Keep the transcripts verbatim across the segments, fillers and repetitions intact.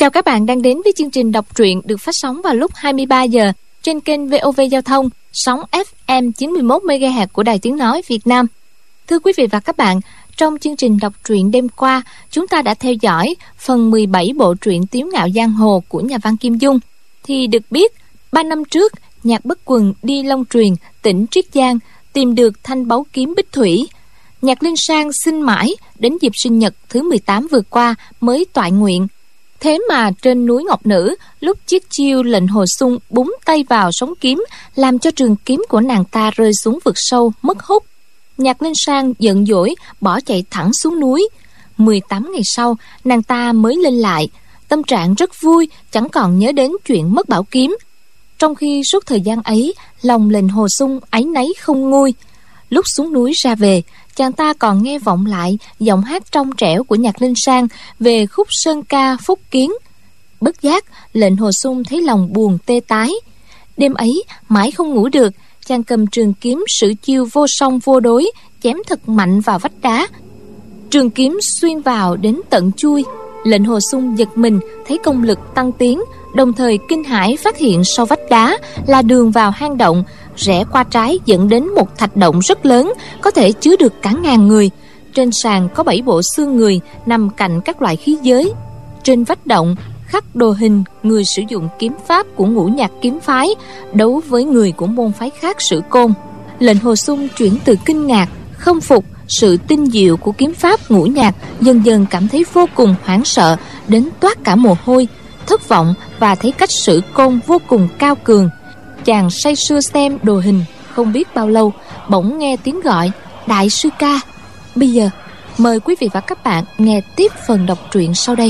Chào các bạn đang đến với chương trình đọc truyện được phát sóng vào lúc hai mươi ba giờ trên kênh vê o vê Giao thông, sóng ép em chín mươi mốt mê ga héc của Đài Tiếng Nói Việt Nam. Thưa quý vị và các bạn, trong chương trình đọc truyện đêm qua, chúng ta đã theo dõi phần mười bảy bộ truyện Tiếu Ngạo Giang Hồ của nhà văn Kim Dung. Thì được biết, ba năm trước, Nhạc Bất Quần đi Long Truyền, tỉnh Triết Giang, tìm được thanh báu kiếm Bích Thủy. Nhạc Linh Sang xin mãi, đến dịp sinh nhật thứ mười tám vừa qua mới toại nguyện. Thế mà trên núi Ngọc Nữ, lúc chiếc chiêu lệnh Hồ Xung búng tay vào sóng kiếm, làm cho trường kiếm của nàng ta rơi xuống vực sâu, mất hút. Nhạc Linh Sang giận dỗi, bỏ chạy thẳng xuống núi. mười tám ngày sau, nàng ta mới lên lại. Tâm trạng rất vui, chẳng còn nhớ đến chuyện mất bảo kiếm. Trong khi suốt thời gian ấy, lòng lệnh Hồ Xung áy náy không nguôi. Lúc xuống núi ra về, chàng ta còn nghe vọng lại giọng hát trong trẻo của Nhạc Linh Sang về khúc sơn ca Phúc Kiến. Bất giác, lệnh Hồ Xung thấy lòng buồn tê tái. Đêm ấy, mãi không ngủ được, chàng cầm trường kiếm sử chiêu vô song vô đối, chém thật mạnh vào vách đá. Trường kiếm xuyên vào đến tận chui. Lệnh Hồ Xung giật mình, thấy công lực tăng tiến, đồng thời kinh hãi phát hiện sau vách đá là đường vào hang động, rẽ qua trái dẫn đến một thạch động rất lớn, có thể chứa được cả ngàn người. Trên sàn có bảy bộ xương người nằm cạnh các loại khí giới. Trên vách động khắc đồ hình người sử dụng kiếm pháp của Ngũ Nhạc kiếm phái đấu với người của môn phái khác Sử Côn. Lệnh Hồ Xung chuyển từ kinh ngạc, không phục sự tinh diệu của kiếm pháp Ngũ Nhạc, dần dần cảm thấy vô cùng hoảng sợ, đến toát cả mồ hôi, thất vọng và thấy cách Sử Côn vô cùng cao cường. Chàng say sưa xem đồ hình không biết bao lâu, bỗng nghe tiếng gọi đại sư ca. Bây giờ mời quý vị và các bạn nghe tiếp phần đọc truyện sau đây.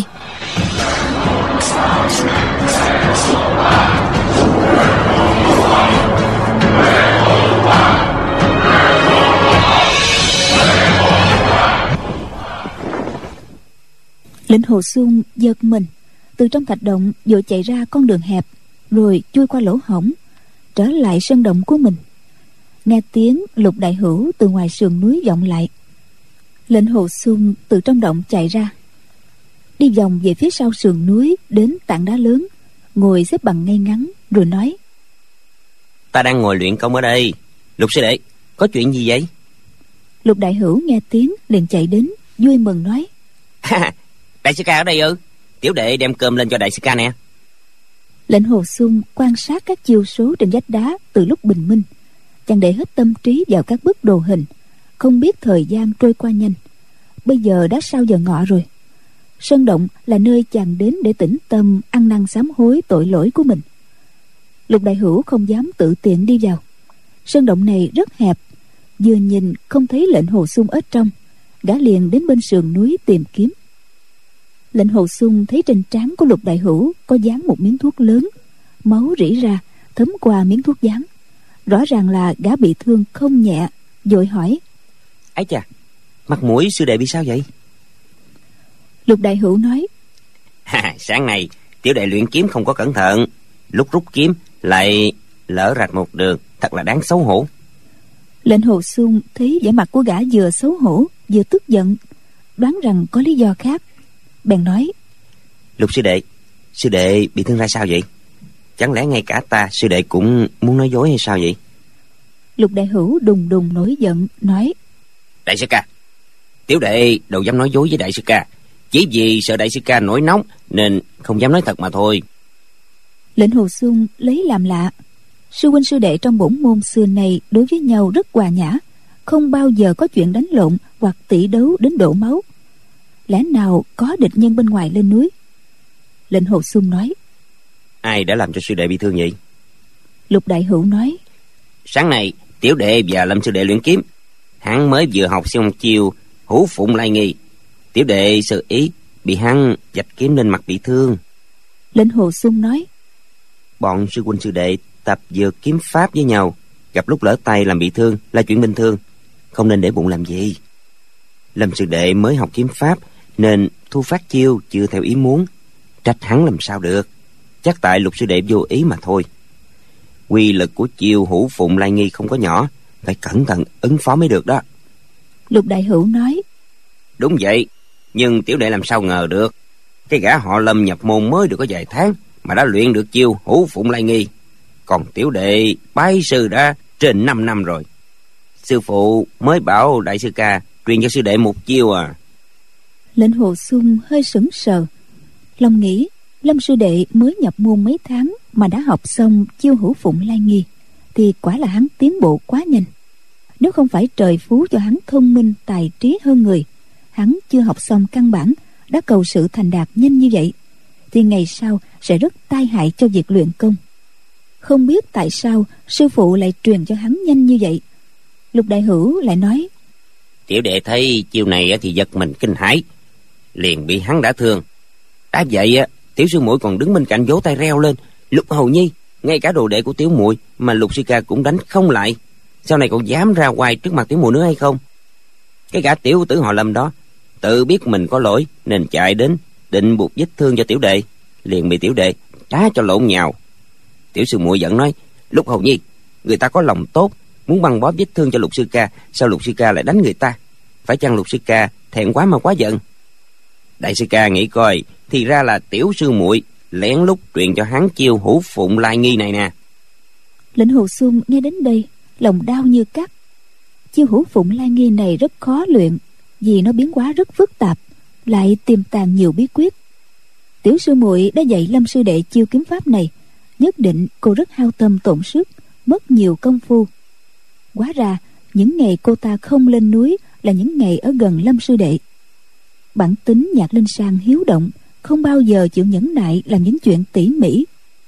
Lệnh Hồ Xung giật mình, từ trong thạch động vội chạy ra con đường hẹp, rồi chui qua lỗ hổng trở lại sân động của mình. Nghe tiếng Lục Đại Hữu từ ngoài sườn núi vọng lại. Lệnh Hồ Xung từ trong động chạy ra, đi vòng về phía sau sườn núi đến tảng đá lớn, ngồi xếp bằng ngay ngắn rồi nói: Ta đang ngồi luyện công ở đây. Lục sư đệ, có chuyện gì vậy? Lục Đại Hữu nghe tiếng liền chạy đến, vui mừng nói: Đại sư ca ở đây ư? Tiểu đệ đem cơm lên cho đại sư ca nè. Lệnh Hồ Xung quan sát các chiêu số trên vách đá từ lúc bình minh. Chàng để hết tâm trí vào các bức đồ hình, không biết thời gian trôi qua nhanh. Bây giờ đã sau giờ ngọ rồi. Sơn động là nơi chàng đến để tĩnh tâm ăn năn sám hối tội lỗi của mình. Lục Đại Hữu không dám tự tiện đi vào. Sơn động này rất hẹp, vừa nhìn không thấy lệnh Hồ Xung ở trong, gã liền đến bên sườn núi tìm kiếm. Lệnh Hồ Xung thấy trên trán của Lục Đại Hữu có dán một miếng thuốc lớn, máu rỉ ra thấm qua miếng thuốc dán, rõ ràng là gã bị thương không nhẹ, vội hỏi: Ái chà, mặt mũi sư đệ bị sao vậy? Lục Đại Hữu nói: Sáng nay tiểu đệ luyện kiếm không có cẩn thận, lúc rút kiếm lại lỡ rạch một đường, thật là đáng xấu hổ. Lệnh Hồ Xung thấy vẻ mặt của gã vừa xấu hổ vừa tức giận, đoán rằng có lý do khác, bèn nói: Lục sư đệ, sư đệ bị thương ra sao vậy? Chẳng lẽ ngay cả ta sư đệ cũng muốn nói dối hay sao vậy? Lục Đại Hữu đùng đùng nổi giận nói: Đại sư ca, tiểu đệ đâu dám nói dối với đại sư ca, chỉ vì sợ đại sư ca nổi nóng nên không dám nói thật mà thôi. Lệnh Hồ Xung lấy làm lạ. Sư huynh sư đệ trong bổn môn xưa này đối với nhau rất hòa nhã, không bao giờ có chuyện đánh lộn hoặc tỷ đấu đến đổ máu. Lẽ nào có địch nhân bên ngoài lên núi? Lệnh Hồ Xung nói: Ai đã làm cho sư đệ bị thương vậy? Lục Đại Hữu nói: Sáng nay tiểu đệ và Lâm sư đệ luyện kiếm, hắn mới vừa học xong chiêu hữu phụng lai nghi, tiểu đệ sơ ý bị hắn vạch kiếm lên mặt bị thương. Lệnh Hồ Xung nói: Bọn sư huynh sư đệ tập dược kiếm pháp với nhau, gặp lúc lỡ tay làm bị thương là chuyện bình thường, không nên để bụng làm gì. Lâm sư đệ mới học kiếm pháp nên thu phát chiêu chưa theo ý muốn, trách hắn làm sao được. Chắc tại Lục sư đệ vô ý mà thôi. Quy lực của chiêu hữu phụng lai nghi không có nhỏ, phải cẩn thận ứng phó mới được đó. Lục Đại Hữu nói: Đúng vậy, nhưng tiểu đệ làm sao ngờ được. Cái gã họ Lâm nhập môn mới được có vài tháng mà đã luyện được chiêu hữu phụng lai nghi. Còn tiểu đệ bái sư đã trên năm năm rồi. Sư phụ mới bảo đại sư ca truyền cho sư đệ một chiêu à. Lệnh Hồ Xung hơi sững sờ, lòng nghĩ Lâm sư đệ mới nhập môn mấy tháng mà đã học xong chiêu hữu phụng lai nghi, thì quả là hắn tiến bộ quá nhanh. Nếu không phải trời phú cho hắn thông minh tài trí hơn người, hắn chưa học xong căn bản đã cầu sự thành đạt nhanh như vậy, thì ngày sau sẽ rất tai hại cho việc luyện công. Không biết tại sao sư phụ lại truyền cho hắn nhanh như vậy. Lục Đại Hữu lại nói: Tiểu đệ thấy chiêu này thì giật mình kinh hãi, liền bị hắn đã thương. Đã vậy tiểu sư muội còn đứng bên cạnh vỗ tay reo lên: Lục hầu nhi, ngay cả đồ đệ của tiểu muội mà Lục sư ca cũng đánh không lại, sau này còn dám ra ngoài trước mặt tiểu muội nữa hay không? Cái gã tiểu tử họ Lâm đó tự biết mình có lỗi nên chạy đến định buộc vết thương cho tiểu đệ, liền bị tiểu đệ đá cho lộn nhào. Tiểu sư muội giận nói: Lục hầu nhi, người ta có lòng tốt muốn băng bó vết thương cho Lục sư ca, sao Lục sư ca lại đánh người ta? Phải chăng Lục sư ca thẹn quá mà quá giận? Đại sư ca nghĩ coi, thì ra là tiểu sư muội lén lút truyền cho hắn chiêu hữu phụng lai nghi này nè. Lệnh Hồ Xung nghe đến đây lòng đau như cắt. Chiêu hữu phụng lai nghi này rất khó luyện, vì nó biến hóa rất phức tạp, lại tiềm tàng nhiều bí quyết. Tiểu sư muội đã dạy Lâm sư đệ chiêu kiếm pháp này, nhất định cô rất hao tâm tổn sức, mất nhiều công phu. Hóa ra những ngày cô ta không lên núi là những ngày ở gần Lâm sư đệ. Bản tính Nhạc Linh Sang hiếu động, không bao giờ chịu nhẫn nại làm những chuyện tỉ mỉ.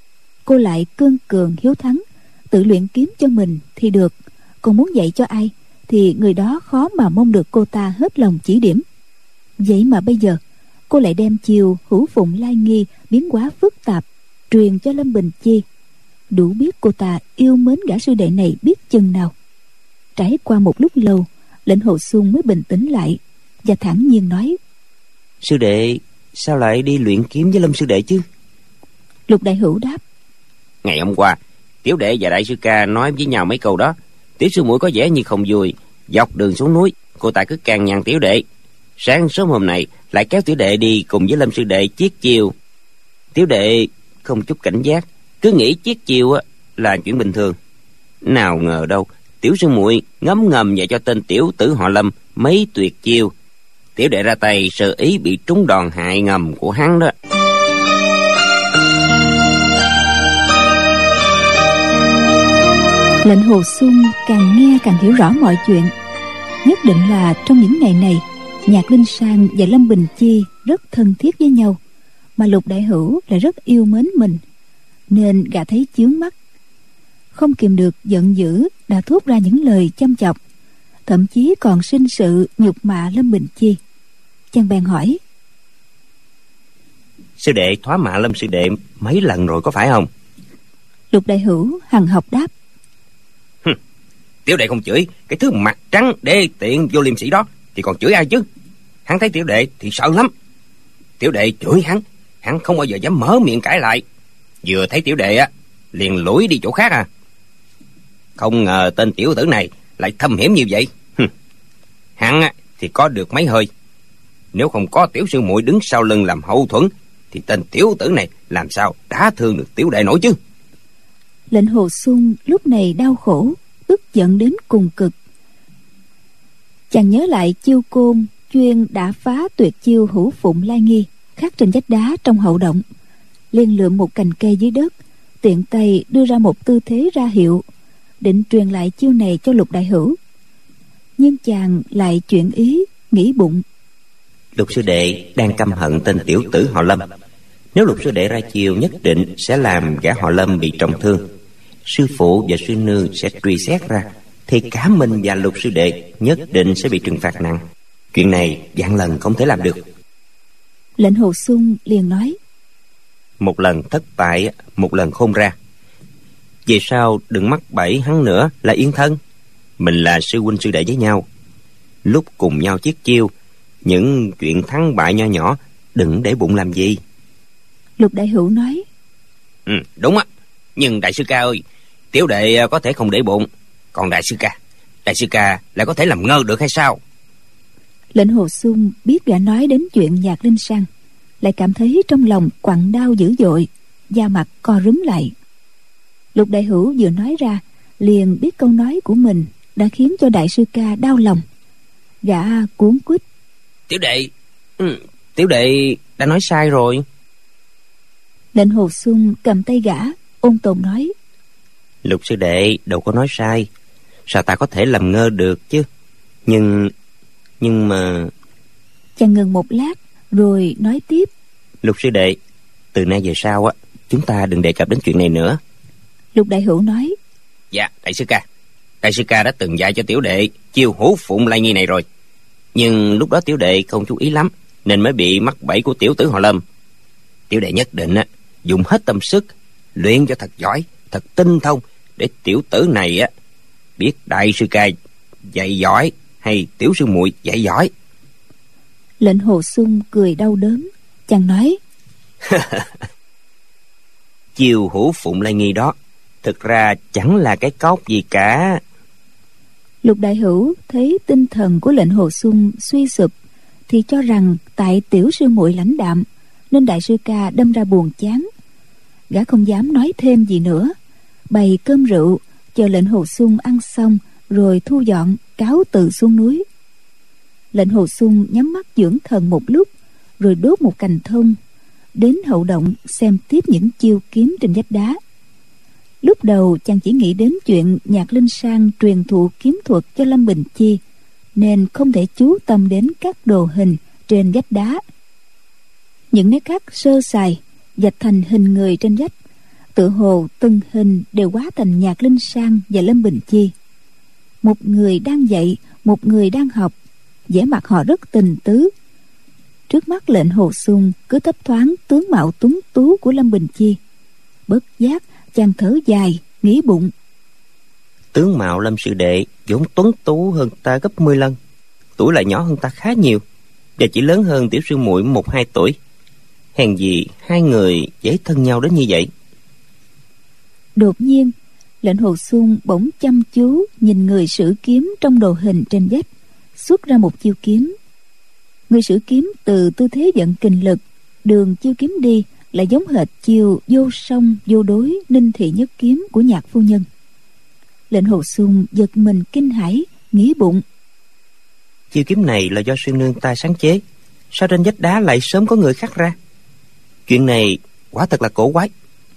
Cô lại cương cường hiếu thắng, tự luyện kiếm cho mình thì được, còn muốn dạy cho ai thì người đó khó mà mong được cô ta hết lòng chỉ điểm. Vậy mà bây giờ cô lại đem chiêu hữu phụng lai nghi biến hóa phức tạp truyền cho Lâm Bình Chi, đủ biết cô ta yêu mến gã sư đệ này biết chừng nào. Trải qua một lúc lâu, Lệnh Hồ Xung mới bình tĩnh lại và thản nhiên nói: Sư đệ sao lại đi luyện kiếm với Lâm sư đệ chứ? Lục Đại Hữu đáp: Ngày hôm qua tiểu đệ và đại sư ca nói với nhau mấy câu đó, tiểu sư muội có vẻ như không vui. Dọc đường xuống núi cô ta cứ can nhằn tiểu đệ, sáng sớm hôm nay lại kéo tiểu đệ đi cùng với Lâm sư đệ chiết chiêu. Tiểu đệ không chút cảnh giác, cứ nghĩ chiết chiêu là chuyện bình thường. Nào ngờ đâu tiểu sư muội ngấm ngầm dạy cho tên tiểu tử họ Lâm mấy tuyệt chiêu. Tiểu đệ ra tay sơ ý bị trúng đòn hại ngầm của hắn đó. Lệnh Hồ Xung càng nghe càng hiểu rõ mọi chuyện. Nhất định là trong những ngày này Nhạc Linh Sang và Lâm Bình Chi rất thân thiết với nhau, mà Lục Đại Hữu lại rất yêu mến mình, nên gã thấy chướng mắt, không kìm được giận dữ đã thốt ra những lời châm chọc, thậm chí còn sinh sự nhục mạ Lâm Bình Chi. Chàng bèn hỏi: Sư đệ thoá mạ Lâm sư đệ mấy lần rồi có phải không? Lục Đại Hữu hằn học đáp: Hừm, tiểu đệ không chửi cái thứ mặt trắng đê tiện vô liêm sĩ đó thì còn chửi ai chứ? Hắn thấy tiểu đệ thì sợ lắm. Tiểu đệ chửi hắn, hắn không bao giờ dám mở miệng cãi lại. Vừa thấy tiểu đệ á liền lủi đi chỗ khác à. Không ngờ tên tiểu tử này lại thâm hiểm như vậy. Hừm. Hắn á thì có được mấy hơi. Nếu không có tiểu sư muội đứng sau lưng làm hậu thuẫn thì tên tiểu tử này làm sao đá thương được tiểu đệ nổi chứ? Lệnh Hồ Xung lúc này đau khổ, tức giận đến cùng cực. Chàng nhớ lại chiêu côn chuyên đã phá tuyệt chiêu hữu phụng lai nghi khắc trên vách đá trong hậu động, liền lượm một cành cây dưới đất, tiện tay đưa ra một tư thế ra hiệu, định truyền lại chiêu này cho Lục Đại Hữu. Nhưng chàng lại chuyển ý, nghĩ bụng: Lục sư đệ đang căm hận tên tiểu tử họ Lâm. Nếu Lục sư đệ ra chiêu nhất định sẽ làm gã họ Lâm bị trọng thương. Sư phụ và sư nương sẽ truy xét ra, thì cả mình và Lục sư đệ nhất định sẽ bị trừng phạt nặng. Chuyện này vạn lần không thể làm được. Lệnh Hồ Xung liền nói: Một lần thất bại, một lần khôn ra. Về sau đừng mắc bẫy hắn nữa là yên thân. Mình là sư huynh sư đệ với nhau, lúc cùng nhau chiết chiêu, những chuyện thắng bại nho nhỏ đừng để bụng làm gì. Lục Đại Hữu nói: Ừ, đúng á. Nhưng đại sư ca ơi, tiểu đệ có thể không để bụng. Còn đại sư ca, đại sư ca lại có thể làm ngơ được hay sao? Lệnh Hồ Xung biết gã nói đến chuyện Nhạc Linh Sang, lại cảm thấy trong lòng quặn đau dữ dội, da mặt co rúm lại. Lục Đại Hữu vừa nói ra, liền biết câu nói của mình đã khiến cho đại sư ca đau lòng. Gã cuống quýt: Tiểu đệ, ừ, tiểu đệ đã nói sai rồi. Lệnh Hồ Xuân cầm tay gã, ôn tồn nói: Lục sư đệ đâu có nói sai, sao ta có thể làm ngơ được chứ? Nhưng nhưng mà... Chàng ngừng một lát rồi nói tiếp: Lục sư đệ, từ nay về sau á, chúng ta đừng đề cập đến chuyện này nữa. Lục Đại Hữu nói: Dạ, đại sư ca, đại sư ca đã từng dạy cho tiểu đệ chiêu hữu phụng lai nghi này rồi. Nhưng lúc đó tiểu đệ không chú ý lắm, nên mới bị mắc bẫy của tiểu tử họ Lâm. Tiểu đệ nhất định á, dùng hết tâm sức luyện cho thật giỏi, thật tinh thông, để tiểu tử này á biết đại sư ca dạy giỏi hay tiểu sư muội dạy giỏi. Lệnh Hồ Xuân cười đau đớn, chàng nói: Chiêu hữu phụng lai nghi đó thực ra chẳng là cái cóc gì cả. Lục Đại Hữu thấy tinh thần của Lệnh Hồ Xuân suy sụp, thì cho rằng tại tiểu sư muội lãnh đạm, nên đại sư ca đâm ra buồn chán. Gã không dám nói thêm gì nữa, bày cơm rượu chờ Lệnh Hồ Xuân ăn xong rồi thu dọn cáo từ xuống núi. Lệnh Hồ Xuân nhắm mắt dưỡng thần một lúc, rồi đốt một cành thông, đến hậu động xem tiếp những chiêu kiếm trên vách đá. Lúc đầu chàng chỉ nghĩ đến chuyện Nhạc Linh Sang truyền thụ kiếm thuật cho Lâm Bình Chi, nên không thể chú tâm đến các đồ hình trên vách đá. Những nét khắc sơ sài vạch thành hình người trên vách, tự hồ từng hình đều hóa thành Nhạc Linh Sang và Lâm Bình Chi. Một người đang dạy, một người đang học, vẻ mặt họ rất tình tứ. Trước mắt Lệnh Hồ Xuân cứ thấp thoáng tướng mạo tuấn tú của Lâm Bình Chi. Bất giác chàng thở dài, nghĩ bụng: Tướng mạo Lâm sư đệ vốn tuấn tú hơn ta gấp mười lần, tuổi lại nhỏ hơn ta khá nhiều, và chỉ lớn hơn tiểu sư muội một hai tuổi. Hèn gì hai người dễ thân nhau đến như vậy. Đột nhiên Lệnh Hồ Xuân bỗng chăm chú nhìn người sử kiếm trong đồ hình trên vách, xuất ra một chiêu kiếm. Người sử kiếm từ tư thế vận kình lực, đường chiêu kiếm đi lại giống hệt chiêu vô song vô đối ninh thị nhất kiếm của Nhạc phu nhân. Lệnh Hồ Xuân giật mình kinh hãi, nghĩ bụng: Chiêu kiếm này là do sư nương ta sáng chế, sao trên vách đá lại sớm có người khắc ra? Chuyện này quả thật là cổ quái.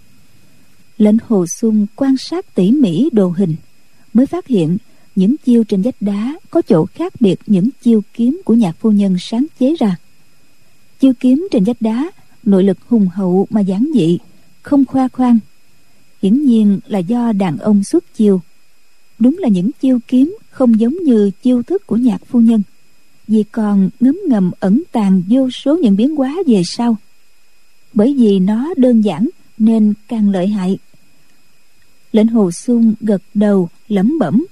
Lệnh Hồ Xuân quan sát tỉ mỉ đồ hình, mới phát hiện những chiêu trên vách đá có chỗ khác biệt những chiêu kiếm của Nhạc phu nhân sáng chế ra. Chiêu kiếm trên vách đá nội lực hùng hậu mà giản dị, không khoa khoang, hiển nhiên là do đàn ông xuất chiêu. Đúng là những chiêu kiếm không giống như chiêu thức của Nhạc phu nhân, vì còn ngấm ngầm ẩn tàng vô số những biến hóa về sau. Bởi vì nó đơn giản nên càng lợi hại. Lệnh Hồ Xuân gật đầu lẩm bẩm: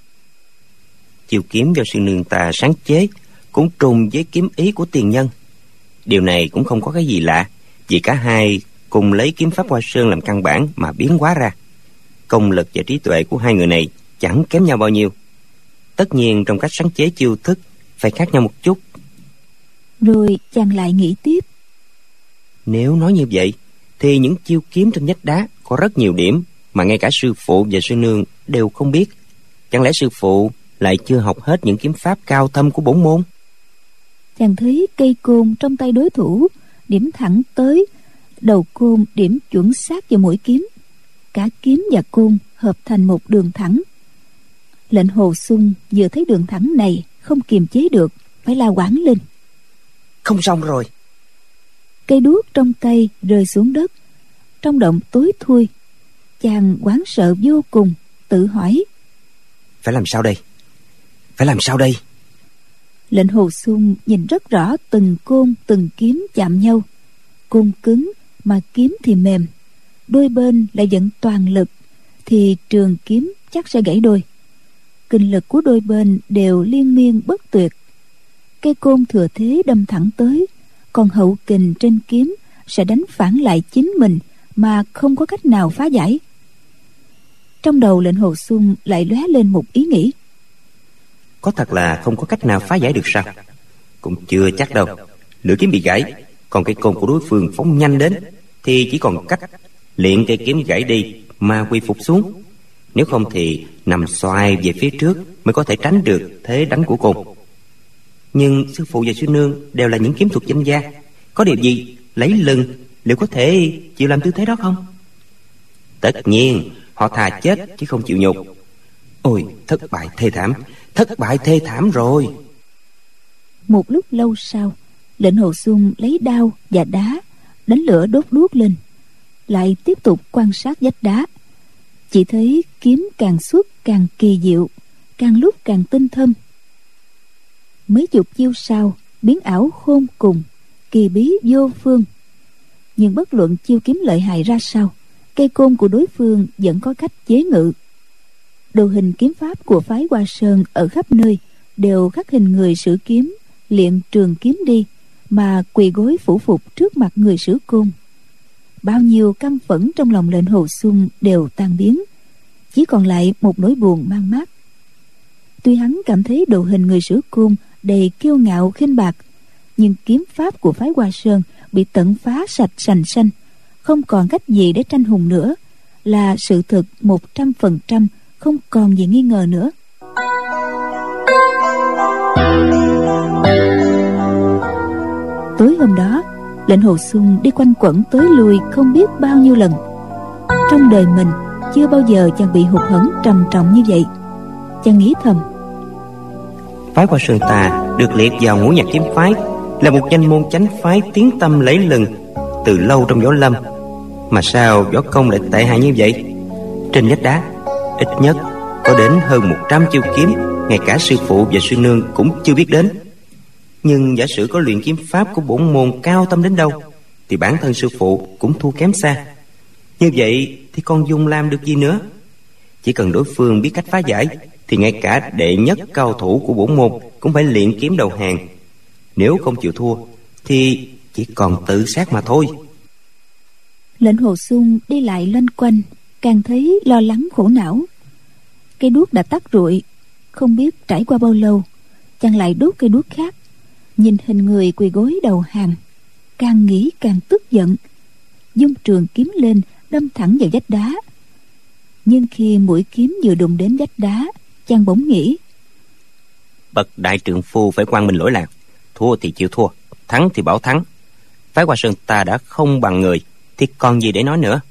Chiêu kiếm do sư nương ta sáng chế cũng trùng với kiếm ý của tiền nhân. Điều này cũng không có cái gì lạ, vì cả hai cùng lấy kiếm pháp Hoa Sơn làm căn bản mà biến hóa ra. Công lực và trí tuệ của hai người này chẳng kém nhau bao nhiêu. Tất nhiên trong cách sáng chế chiêu thức phải khác nhau một chút. Rồi chàng lại nghĩ tiếp: Nếu nói như vậy thì những chiêu kiếm trên vách đá có rất nhiều điểm mà ngay cả sư phụ và sư nương đều không biết. Chẳng lẽ sư phụ lại chưa học hết những kiếm pháp cao thâm của bổn môn? Chàng thấy cây côn trong tay đối thủ điểm thẳng tới, đầu côn điểm chuẩn xác vào mũi kiếm, cả kiếm và côn hợp thành một đường thẳng. Lệnh Hồ Xuân vừa thấy đường thẳng này không kiềm chế được, phải la quảng lên: Không xong rồi! Cây đuốc trong tay rơi xuống đất, trong động tối thui. Chàng hoảng sợ vô cùng, tự hỏi: Phải làm sao đây? Phải làm sao đây? Lệnh Hồ Xuân nhìn rất rõ từng côn từng kiếm chạm nhau. Côn cứng mà kiếm thì mềm, đôi bên lại vận toàn lực thì trường kiếm chắc sẽ gãy đôi. Kình lực của đôi bên đều liên miên bất tuyệt. Cây côn thừa thế đâm thẳng tới, còn hậu kình trên kiếm sẽ đánh phản lại chính mình mà không có cách nào phá giải. Trong đầu Lệnh Hồ Xuân lại lóe lên một ý nghĩ: Có thật là không có cách nào phá giải được sao? Cũng chưa chắc đâu. Lưỡi kiếm bị gãy, Còn cây côn của đối phương phóng nhanh đến thì chỉ còn cách luyện cây kiếm gãy đi mà quy phục xuống. Nếu không thì nằm xoay về phía trước mới có thể tránh được thế đánh của côn. Nhưng sư phụ và sư nương đều là những kiếm thuật danh gia, có điều gì lấy lưng, liệu có thể chịu làm tư thế đó không? Tất nhiên họ thà chết chứ không chịu nhục. Ôi, thất bại thê thảm, thất bại thê thảm rồi. Một lúc lâu sau, Lệnh Hồ Xuân lấy đao và đá đánh lửa đốt đuốc lên, lại tiếp tục quan sát vách đá. Chỉ thấy kiếm càng xuất càng kỳ diệu, càng lúc càng tinh thâm. Mấy chục chiêu sau, biến ảo khôn cùng, kỳ bí vô phương. Nhưng bất luận chiêu kiếm lợi hại ra sao, cây côn của đối phương vẫn có cách chế ngự. Đồ hình kiếm pháp của phái Hoa Sơn ở khắp nơi đều khắc hình người sử kiếm luyện trường kiếm đi mà quỳ gối phủ phục trước mặt người sử côn. Bao nhiêu căm phẫn trong lòng Lệnh Hồ Xuân đều tan biến, chỉ còn lại một nỗi buồn mang mát. Tuy hắn cảm thấy đồ hình người sử côn đầy kiêu ngạo khinh bạc, nhưng kiếm pháp của phái Hoa Sơn bị tận phá sạch sành xanh, không còn cách gì để tranh hùng nữa, là sự thực một trăm phần trăm, không còn gì nghi ngờ nữa. Tối hôm đó, Lệnh Hồ Xuân đi quanh quẩn tới lui không biết bao nhiêu lần. Trong đời mình chưa bao giờ chàng bị hụt hẫng trầm trọng như vậy. Chàng nghĩ thầm, phái Hoa Sơn ta được liệt vào ngũ nhạc kiếm phái, là một danh môn chánh phái tiếng tăm lẫy lừng từ lâu trong võ lâm, mà sao võ công lại tệ hại như vậy? Trên vách đá ít nhất có đến hơn một trăm chiêu kiếm, ngay cả sư phụ và sư nương cũng chưa biết đến. Nhưng giả sử có luyện kiếm pháp của bổn môn cao tâm đến đâu, thì bản thân sư phụ cũng thua kém xa. Như vậy thì còn dùng làm được gì nữa? Chỉ cần đối phương biết cách phá giải, thì ngay cả đệ nhất cao thủ của bổn môn cũng phải luyện kiếm đầu hàng. Nếu không chịu thua thì chỉ còn tự sát mà thôi. Lệnh Hồ Xuân đi lại loanh quanh, càng thấy lo lắng khổ não. Cây đuốc đã tắt rụi, không biết trải qua bao lâu, chàng lại đốt cây đuốc khác. Nhìn hình người quỳ gối đầu hàng, càng nghĩ càng tức giận, dung trường kiếm lên đâm thẳng vào vách đá. Nhưng khi mũi kiếm vừa đụng đến vách đá, chàng bỗng nghĩ, bậc đại trượng phu phải quang minh lỗi lạc, thua thì chịu thua, thắng thì bảo thắng. Phái Hoa Sơn ta đã không bằng người, thì còn gì để nói nữa.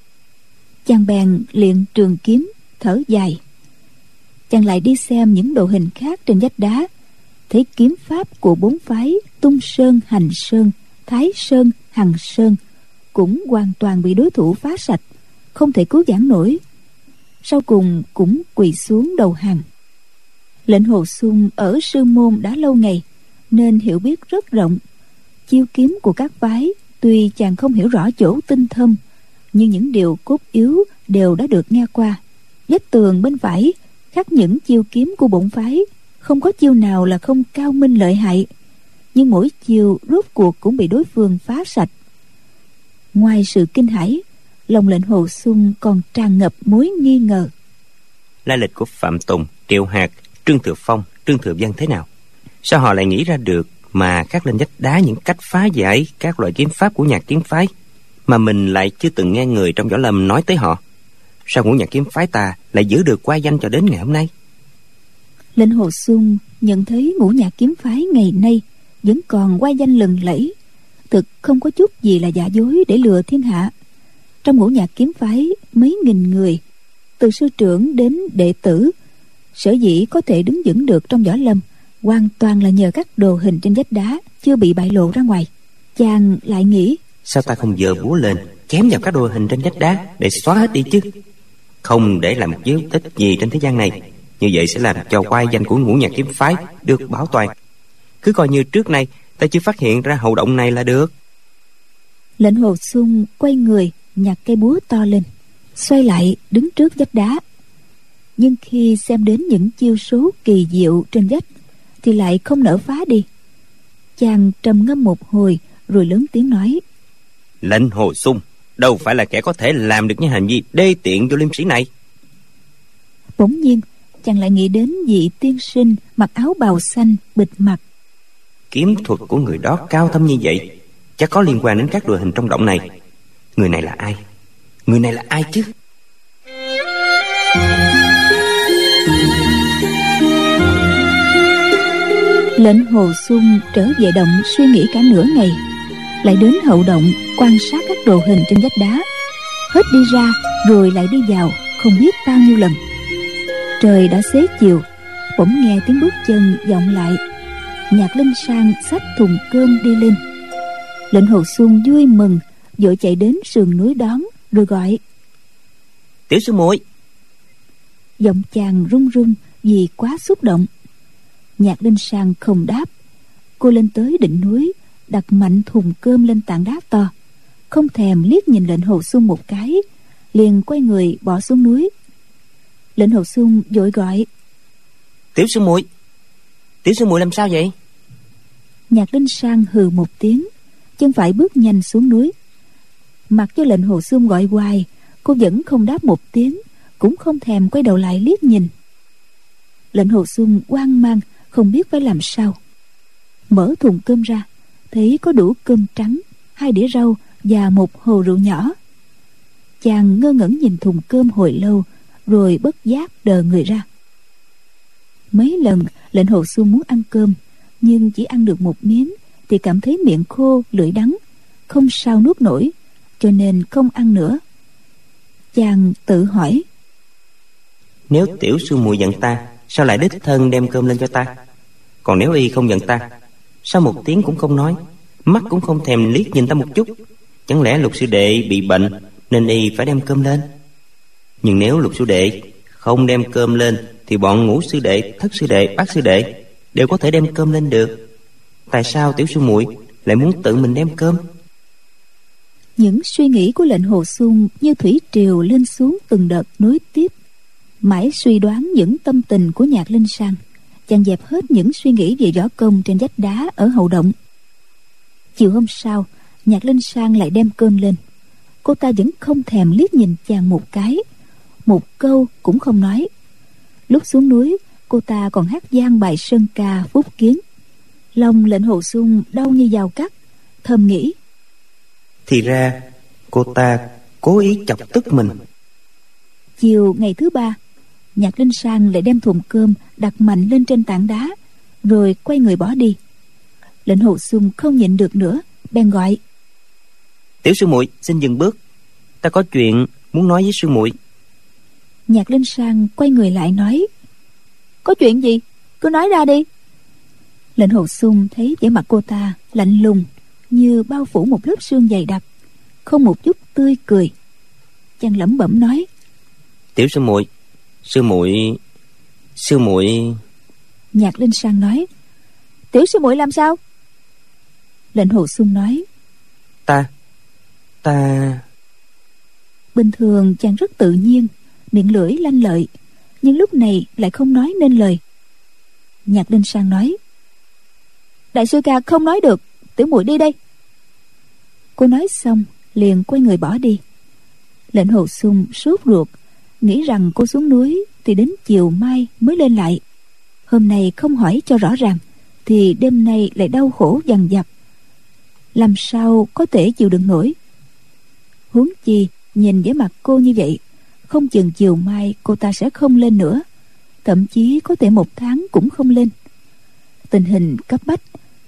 Chàng bèn luyện trường kiếm, thở dài. Chàng lại đi xem những đồ hình khác trên vách đá, thấy kiếm pháp của bốn phái Tung Sơn, Hành Sơn, Thái Sơn, Hằng Sơn cũng hoàn toàn bị đối thủ phá sạch, không thể cứu vãn nổi. Sau cùng cũng quỳ xuống đầu hàng. Lệnh Hồ Xuân ở sư môn đã lâu ngày nên hiểu biết rất rộng. Chiêu kiếm của các phái tuy chàng không hiểu rõ chỗ tinh thâm, nhưng những điều cốt yếu đều đã được nghe qua. Vách tường bên phải khắc những chiêu kiếm của bổn phái, không có chiêu nào là không cao minh lợi hại, nhưng mỗi chiêu rốt cuộc cũng bị đối phương phá sạch. Ngoài sự kinh hãi, lòng Lệnh Hồ Xuân còn tràn ngập mối nghi ngờ. Lai lịch của Phạm Tùng, Triệu Hạt, Trương Thừa Phong, Trương Thừa Văn thế nào? Sao họ lại nghĩ ra được mà khắc lên vách đá những cách phá giải các loại kiếm pháp của nhạc kiếm phái mà mình lại chưa từng nghe người trong võ lâm nói tới họ? Sao ngũ nhạc kiếm phái ta lại giữ được qua danh cho đến ngày hôm nay? Lệnh Hồ Xuân nhận thấy ngũ nhạc kiếm phái ngày nay vẫn còn qua danh lừng lẫy, thực không có chút gì là giả dối để lừa thiên hạ. Trong ngũ nhạc kiếm phái mấy nghìn người, từ sư trưởng đến đệ tử, sở dĩ có thể đứng vững được trong võ lâm hoàn toàn là nhờ các đồ hình trên vách đá chưa bị bại lộ ra ngoài. Chàng lại nghĩ, sao ta không giơ búa lên chém vào các đồ hình trên vách đá để xóa hết đi chứ, không để lại một dấu tích gì trên thế gian này. Như vậy sẽ làm cho oai danh của ngũ nhạc kiếm phái được bảo toàn. Cứ coi như trước nay ta chưa phát hiện ra hậu động này là được. Lệnh Hồ Xuân quay người nhặt cây búa to lên, xoay lại đứng trước vách đá. Nhưng khi xem đến những chiêu số kỳ diệu trên vách thì lại không nỡ phá đi. Chàng trầm ngâm một hồi rồi lớn tiếng nói, Lệnh Hồ Xuân đâu phải là kẻ có thể làm được những hành vi đê tiện vô liêm sĩ này. Bỗng nhiên chàng lại nghĩ đến vị tiên sinh mặc áo bào xanh bịt mặt. Kiếm thuật của người đó cao thâm như vậy, chắc có liên quan đến các đội hình trong động này. Người này là ai? Người này là ai chứ? Lệnh Hồ Xuân trở về động suy nghĩ cả nửa ngày, lại đến hậu động quan sát các đồ hình trên vách đá, hết đi ra rồi lại đi vào không biết bao nhiêu lần. Trời đã xế chiều, bỗng nghe tiếng bước chân vọng lại. Nhạc Linh Sang xách thùng cơm đi lên. Lệnh Hồ Xuân vui mừng, vội chạy đến sườn núi đón, rồi gọi: Tiểu sư muội. Giọng chàng run run vì quá xúc động. Nhạc Linh Sang không đáp. Cô lên tới đỉnh núi, đặt mạnh thùng cơm lên tảng đá to, không thèm liếc nhìn Lệnh Hồ Xuân một cái, liền quay người bỏ xuống núi. Lệnh Hồ Xuân vội gọi: Tiểu sư muội, tiểu sư muội làm sao vậy? Nhạc Linh Sang hừ một tiếng, chân phải bước nhanh xuống núi. Mặc cho Lệnh Hồ Xuân gọi hoài, cô vẫn không đáp một tiếng, cũng không thèm quay đầu lại liếc nhìn. Lệnh Hồ Xuân hoang mang, không biết phải làm sao. Mở thùng cơm ra, thấy có đủ cơm trắng, hai đĩa rau và một hồ rượu nhỏ. Chàng ngơ ngẩn nhìn thùng cơm hồi lâu, rồi bất giác đờ người ra. Mấy lần Lệnh Hồ Xuân muốn ăn cơm, nhưng chỉ ăn được một miếng thì cảm thấy miệng khô lưỡi đắng, không sao nuốt nổi, cho nên không ăn nữa. Chàng tự hỏi: Nếu tiểu sư muội giận ta, sao lại đích thân đem cơm lên cho ta? Còn nếu y không giận ta, sao một tiếng cũng không nói, mắt cũng không thèm liếc nhìn ta một chút? Chẳng lẽ Lục sư đệ bị bệnh nên y phải đem cơm lên? Nhưng nếu Lục sư đệ không đem cơm lên thì bọn Ngũ sư đệ, Thất sư đệ, Bát sư đệ đều có thể đem cơm lên được. Tại sao tiểu sư muội lại muốn tự mình đem cơm? Những suy nghĩ của Lệnh Hồ Xuân như thủy triều lên xuống từng đợt nối tiếp. Mãi suy đoán những tâm tình của Nhạc Linh Sang, chàng dẹp hết những suy nghĩ về võ công trên vách đá ở hậu động. Chiều hôm sau, Nhạc Linh Sang lại đem cơm lên. Cô ta vẫn không thèm liếc nhìn chàng một cái, một câu cũng không nói. Lúc xuống núi, cô ta còn hát vang bài sơn ca Phúc Kiến. Lòng Lệnh Hồ Xuân đau như dao cắt, thầm nghĩ: Thì ra cô ta cố ý chọc tức mình. Chiều ngày thứ ba, Nhạc Linh Sang lại đem thùng cơm đặt mạnh lên trên tảng đá, rồi quay người bỏ đi. Lệnh Hồ Xuân không nhịn được nữa, bèn gọi: Tiểu sư muội, xin dừng bước, ta có chuyện muốn nói với sư muội. Nhạc Linh Sang quay người lại nói: Có chuyện gì? Cứ nói ra đi. Lệnh Hồ Xuân thấy vẻ mặt cô ta lạnh lùng, như bao phủ một lớp sương dày đặc, không một chút tươi cười. Chàng lẩm bẩm nói: Tiểu sư muội, sư muội, sư muội. Nhạc Linh Sang nói: Tiểu sư muội làm sao? Lệnh Hồ Xuân nói: Ta, ta... Bình thường chàng rất tự nhiên, miệng lưỡi lanh lợi, nhưng lúc này lại không nói nên lời. Nhạc Linh Sang nói: Đại sư ca không nói được, tiểu muội đi đây. Cô nói xong liền quay người bỏ đi. Lệnh Hồ Xuân sốt ruột, nghĩ rằng cô xuống núi thì đến chiều mai mới lên lại. Hôm nay không hỏi cho rõ ràng thì đêm nay lại đau khổ dằn vặt, làm sao có thể chịu đựng nổi. Huống chi nhìn vẻ mặt cô như vậy, không chừng chiều mai cô ta sẽ không lên nữa, thậm chí có thể một tháng cũng không lên. Tình hình cấp bách.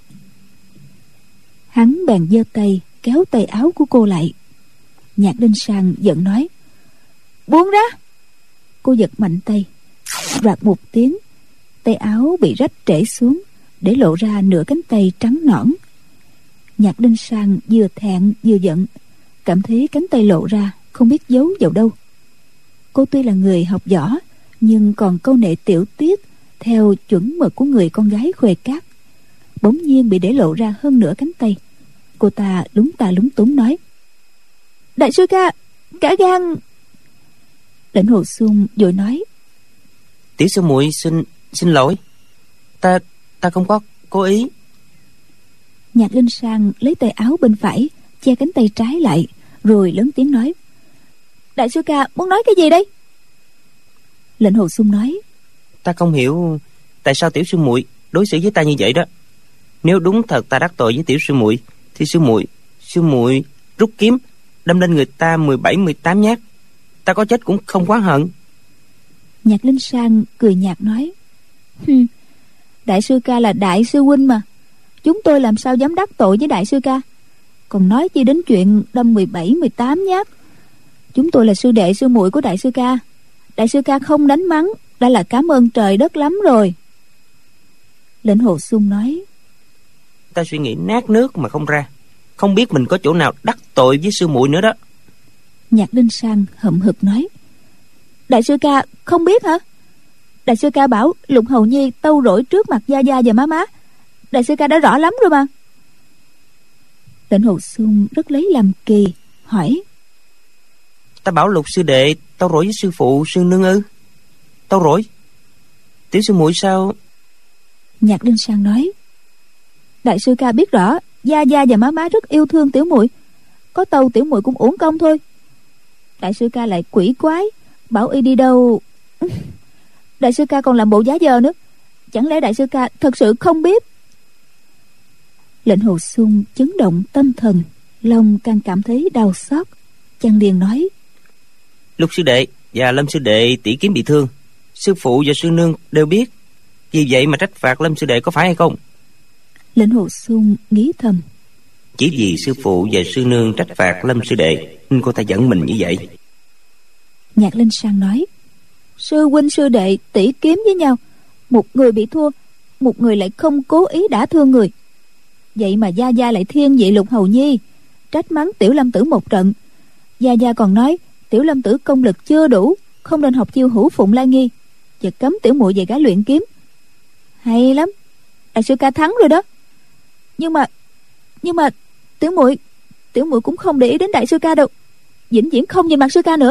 Hắn bèn giơ tay kéo tay áo của cô lại. Nhạc Linh Sang giận nói: Buông ra. Cô giật mạnh tay, rạc một tiếng, tay áo bị rách trễ xuống, để lộ ra nửa cánh tay trắng nõn. Nhạc Linh Sang vừa thẹn vừa giận, cảm thấy cánh tay lộ ra không biết giấu vào đâu. Cô tuy là người học võ, nhưng còn câu nệ tiểu tiết theo chuẩn mực của người con gái khuê cát. Bỗng nhiên bị để lộ ra hơn nửa cánh tay. Cô ta lúng ta lúng túng nói: Đại sư ca, cả gan. Lệnh Hồ Xuân vội nói: Tiểu sư muội xin xin lỗi, ta ta không có cố ý. Nhạc Linh Sang lấy tay áo bên phải che cánh tay trái lại, rồi lớn tiếng nói: Đại sư ca muốn nói cái gì đây? Lệnh Hồ Xuân nói: Ta không hiểu tại sao tiểu sư muội đối xử với ta như vậy đó. Nếu đúng thật ta đắc tội với tiểu sư muội thì sư muội sư muội rút kiếm đâm lên người ta mười bảy mười tám nhát, ta có chết cũng không quá hận. Nhạc Linh Sang cười nhạt nói: Đại sư ca là đại sư huynh mà, chúng tôi làm sao dám đắc tội với đại sư ca, còn nói chi đến chuyện đâm mười bảy mười tám nhát. Chúng tôi là sư đệ sư muội của đại sư ca, đại sư ca không đánh mắng đã là cảm ơn trời đất lắm rồi. Lệnh Hồ Xuân nói: Ta suy nghĩ nát nước mà không ra, không biết mình có chỗ nào đắc tội với sư muội nữa đó. Nhạc Linh Sang hậm hực nói: Đại sư ca không biết hả? Đại sư ca bảo Lục Hầu Nhi tâu rỗi trước mặt gia gia và má má, đại sư ca đã rõ lắm rồi mà. Lệnh Hồ Xuân rất lấy làm kỳ, hỏi: Ta bảo Lục sư đệ tâu rỗi với sư phụ sư nương ư? Tâu rỗi? Tiểu sư muội sao? Nhạc Linh Sang nói: Đại sư ca biết rõ gia gia và má má rất yêu thương tiểu muội, có tâu tiểu muội cũng uổng công thôi. Đại sư ca lại quỷ quái, bảo y đi đâu. Đại sư ca còn làm bộ giá giờ nữa, chẳng lẽ đại sư ca thật sự không biết? Lệnh Hồ Xuân chấn động tâm thần, lòng càng cảm thấy đau xót, chàng liền nói: Lục sư đệ và Lâm sư đệ tỷ kiếm bị thương, sư phụ và sư nương đều biết, vì vậy mà trách phạt Lâm sư đệ có phải hay không? Lệnh Hồ Xuân nghĩ thầm: Chỉ vì sư phụ và sư nương trách phạt Lâm sư đệ nên cô ta giận mình như vậy. Nhạc Linh Sang nói: Sư huynh sư đệ tỷ kiếm với nhau, một người bị thua, một người lại không cố ý đả thương người, vậy mà gia gia lại thiên vị Lục Hầu Nhi, trách mắng Tiểu Lâm tử một trận. Gia gia còn nói Tiểu Lâm tử công lực chưa đủ, không nên học chiêu hữu phụng lai nghi, và cấm tiểu muội về gái luyện kiếm. Hay lắm, đại sư ca thắng rồi đó. Nhưng mà nhưng mà tiểu muội tiểu muội cũng không để ý đến đại sư ca đâu, vĩnh viễn không nhìn mặt sư ca nữa.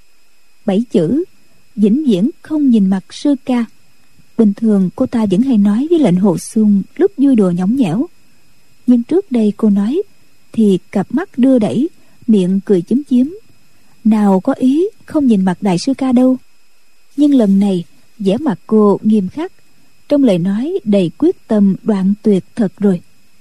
Bảy chữ vĩnh viễn không nhìn mặt sư ca, bình thường cô ta vẫn hay nói với Lệnh Hồ Xuân lúc vui đùa nhõng nhẽo, nhưng trước đây cô nói thì cặp mắt đưa đẩy, miệng cười chúm chím, nào có ý không nhìn mặt đại sư ca đâu. Nhưng lần này vẻ mặt cô nghiêm khắc, trong lời nói đầy quyết tâm đoạn tuyệt thật rồi.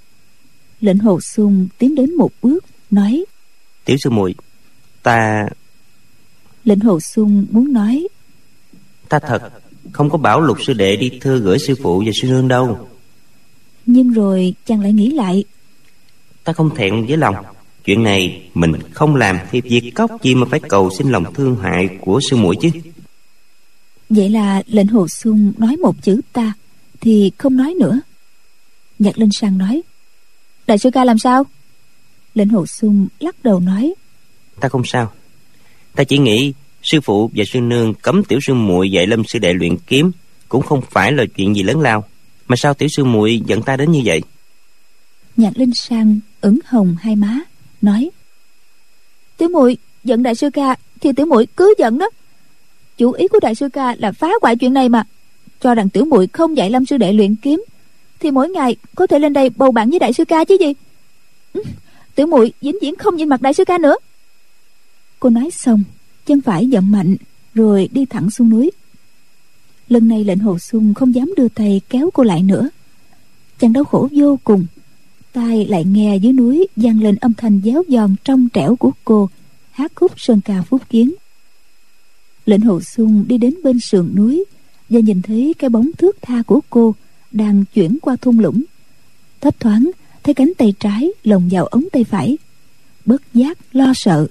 Lệnh Hồ Xuân tiến đến một bước nói: Tiểu sư muội, ta... Lệnh Hồ Xuân muốn nói: Ta thật không có bảo Lục sư đệ đi thư gửi sư phụ và sư nương đâu. Nhưng rồi chàng lại nghĩ lại: Ta không thẹn với lòng, chuyện này mình không làm thì việc cóc gì mà phải cầu xin lòng thương hại của sư muội chứ. Vậy là Lệnh Hồ Xuân nói một chữ ta thì không nói nữa. Nhạc Linh Sang nói: Đại sư ca làm sao? Lệnh Hồ Xuân lắc đầu nói: Ta không sao. Ta chỉ nghĩ sư phụ và sư nương cấm tiểu sư muội dạy Lâm sư đệ luyện kiếm cũng không phải là chuyện gì lớn lao, mà sao tiểu sư muội giận ta đến như vậy? Nhạc Linh Sang ửng hồng hai má, nói: Tiểu muội giận đại sư ca thì tiểu muội cứ giận đó. Chủ ý của đại sư ca là phá hoại chuyện này mà. Cho rằng tiểu muội không dạy Lâm sư đệ luyện kiếm thì mỗi ngày có thể lên đây bầu bạn với đại sư ca chứ gì. Ừ, tiểu muội vĩnh viễn không nhìn mặt đại sư ca nữa. Cô nói xong, chân phải dậm mạnh rồi đi thẳng xuống núi. Lần này Lệnh Hồ Xuân không dám đưa tay kéo cô lại nữa. Chàng đau khổ vô cùng, tai lại nghe dưới núi vang lên âm thanh déo giòn trong trẻo của cô hát khúc sơn ca phúc kiến. Lệnh Hồ Xuân đi đến bên sườn núi và nhìn thấy cái bóng thướt tha của cô đang chuyển qua thung lũng. Thấp thoáng thấy cánh tay trái lồng vào ống tay phải, bất giác lo sợ.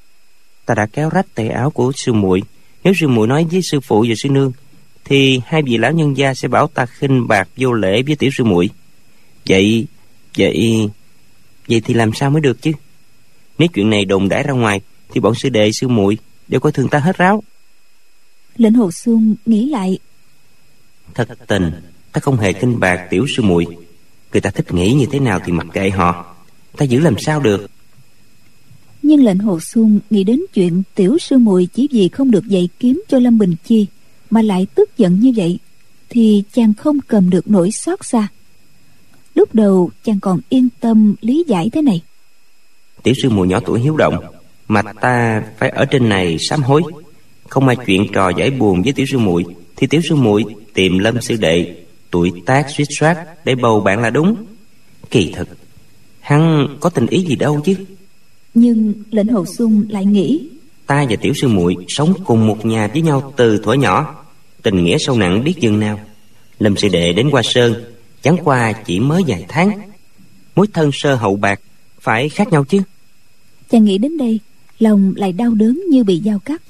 Ta đã kéo rách tay áo của sư muội. Nếu sư muội nói với sư phụ và sư nương thì hai vị lão nhân gia sẽ bảo ta khinh bạc vô lễ với tiểu sư muội. Vậy Vậy Vậy thì làm sao mới được chứ? Nếu chuyện này đồn đãi ra ngoài thì bọn sư đệ sư muội đều coi thường ta hết ráo. Lệnh Hồ Xuân nghĩ lại: Thật tình ta không hề khinh bạc tiểu sư muội. Người ta thích nghĩ như thế nào thì mặc kệ họ, ta giữ làm sao được. Nhưng Lệnh Hồ Xuân nghĩ đến chuyện tiểu sư muội chỉ vì không được dạy kiếm cho Lâm Bình Chi mà lại tức giận như vậy, thì chàng không cầm được nỗi xót xa. Lúc đầu chàng còn yên tâm lý giải thế này: Tiểu sư muội nhỏ tuổi hiếu động, mà ta phải ở trên này sám hối. Không ai chuyện trò giải buồn với tiểu sư muội thì tiểu sư muội tìm Lâm sư đệ tuổi tác suýt soát để bầu bạn là đúng. Kỳ thực Hắn có tình ý gì đâu chứ. Nhưng Lệnh Hồ Xuân lại nghĩ, ta và tiểu sư muội sống cùng một nhà với nhau từ thuở nhỏ, tình nghĩa sâu nặng biết chừng nào. Lâm sư đệ đến Hoa Sơn chẳng qua chỉ mới vài tháng, mối thân sơ hậu bạc phải khác nhau chứ. Chàng nghĩ đến đây, lòng lại đau đớn như bị dao cắt.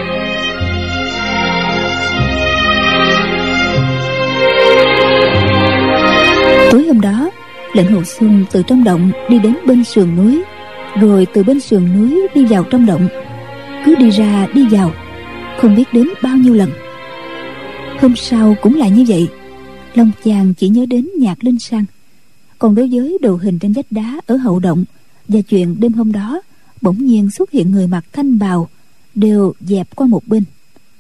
Tối hôm đó, Lệnh Hồ Xuân từ trong động đi đến bên sườn núi, rồi từ bên sườn núi đi vào trong động, cứ đi ra đi vào, không biết đến bao nhiêu lần. Hôm sau cũng là như vậy. Lòng chàng chỉ nhớ đến Nhạc Linh San. Còn đối với đồ hình trên vách đá ở hậu động và chuyện đêm hôm đó bỗng nhiên xuất hiện người mặc thanh bào, đều dẹp qua một bên.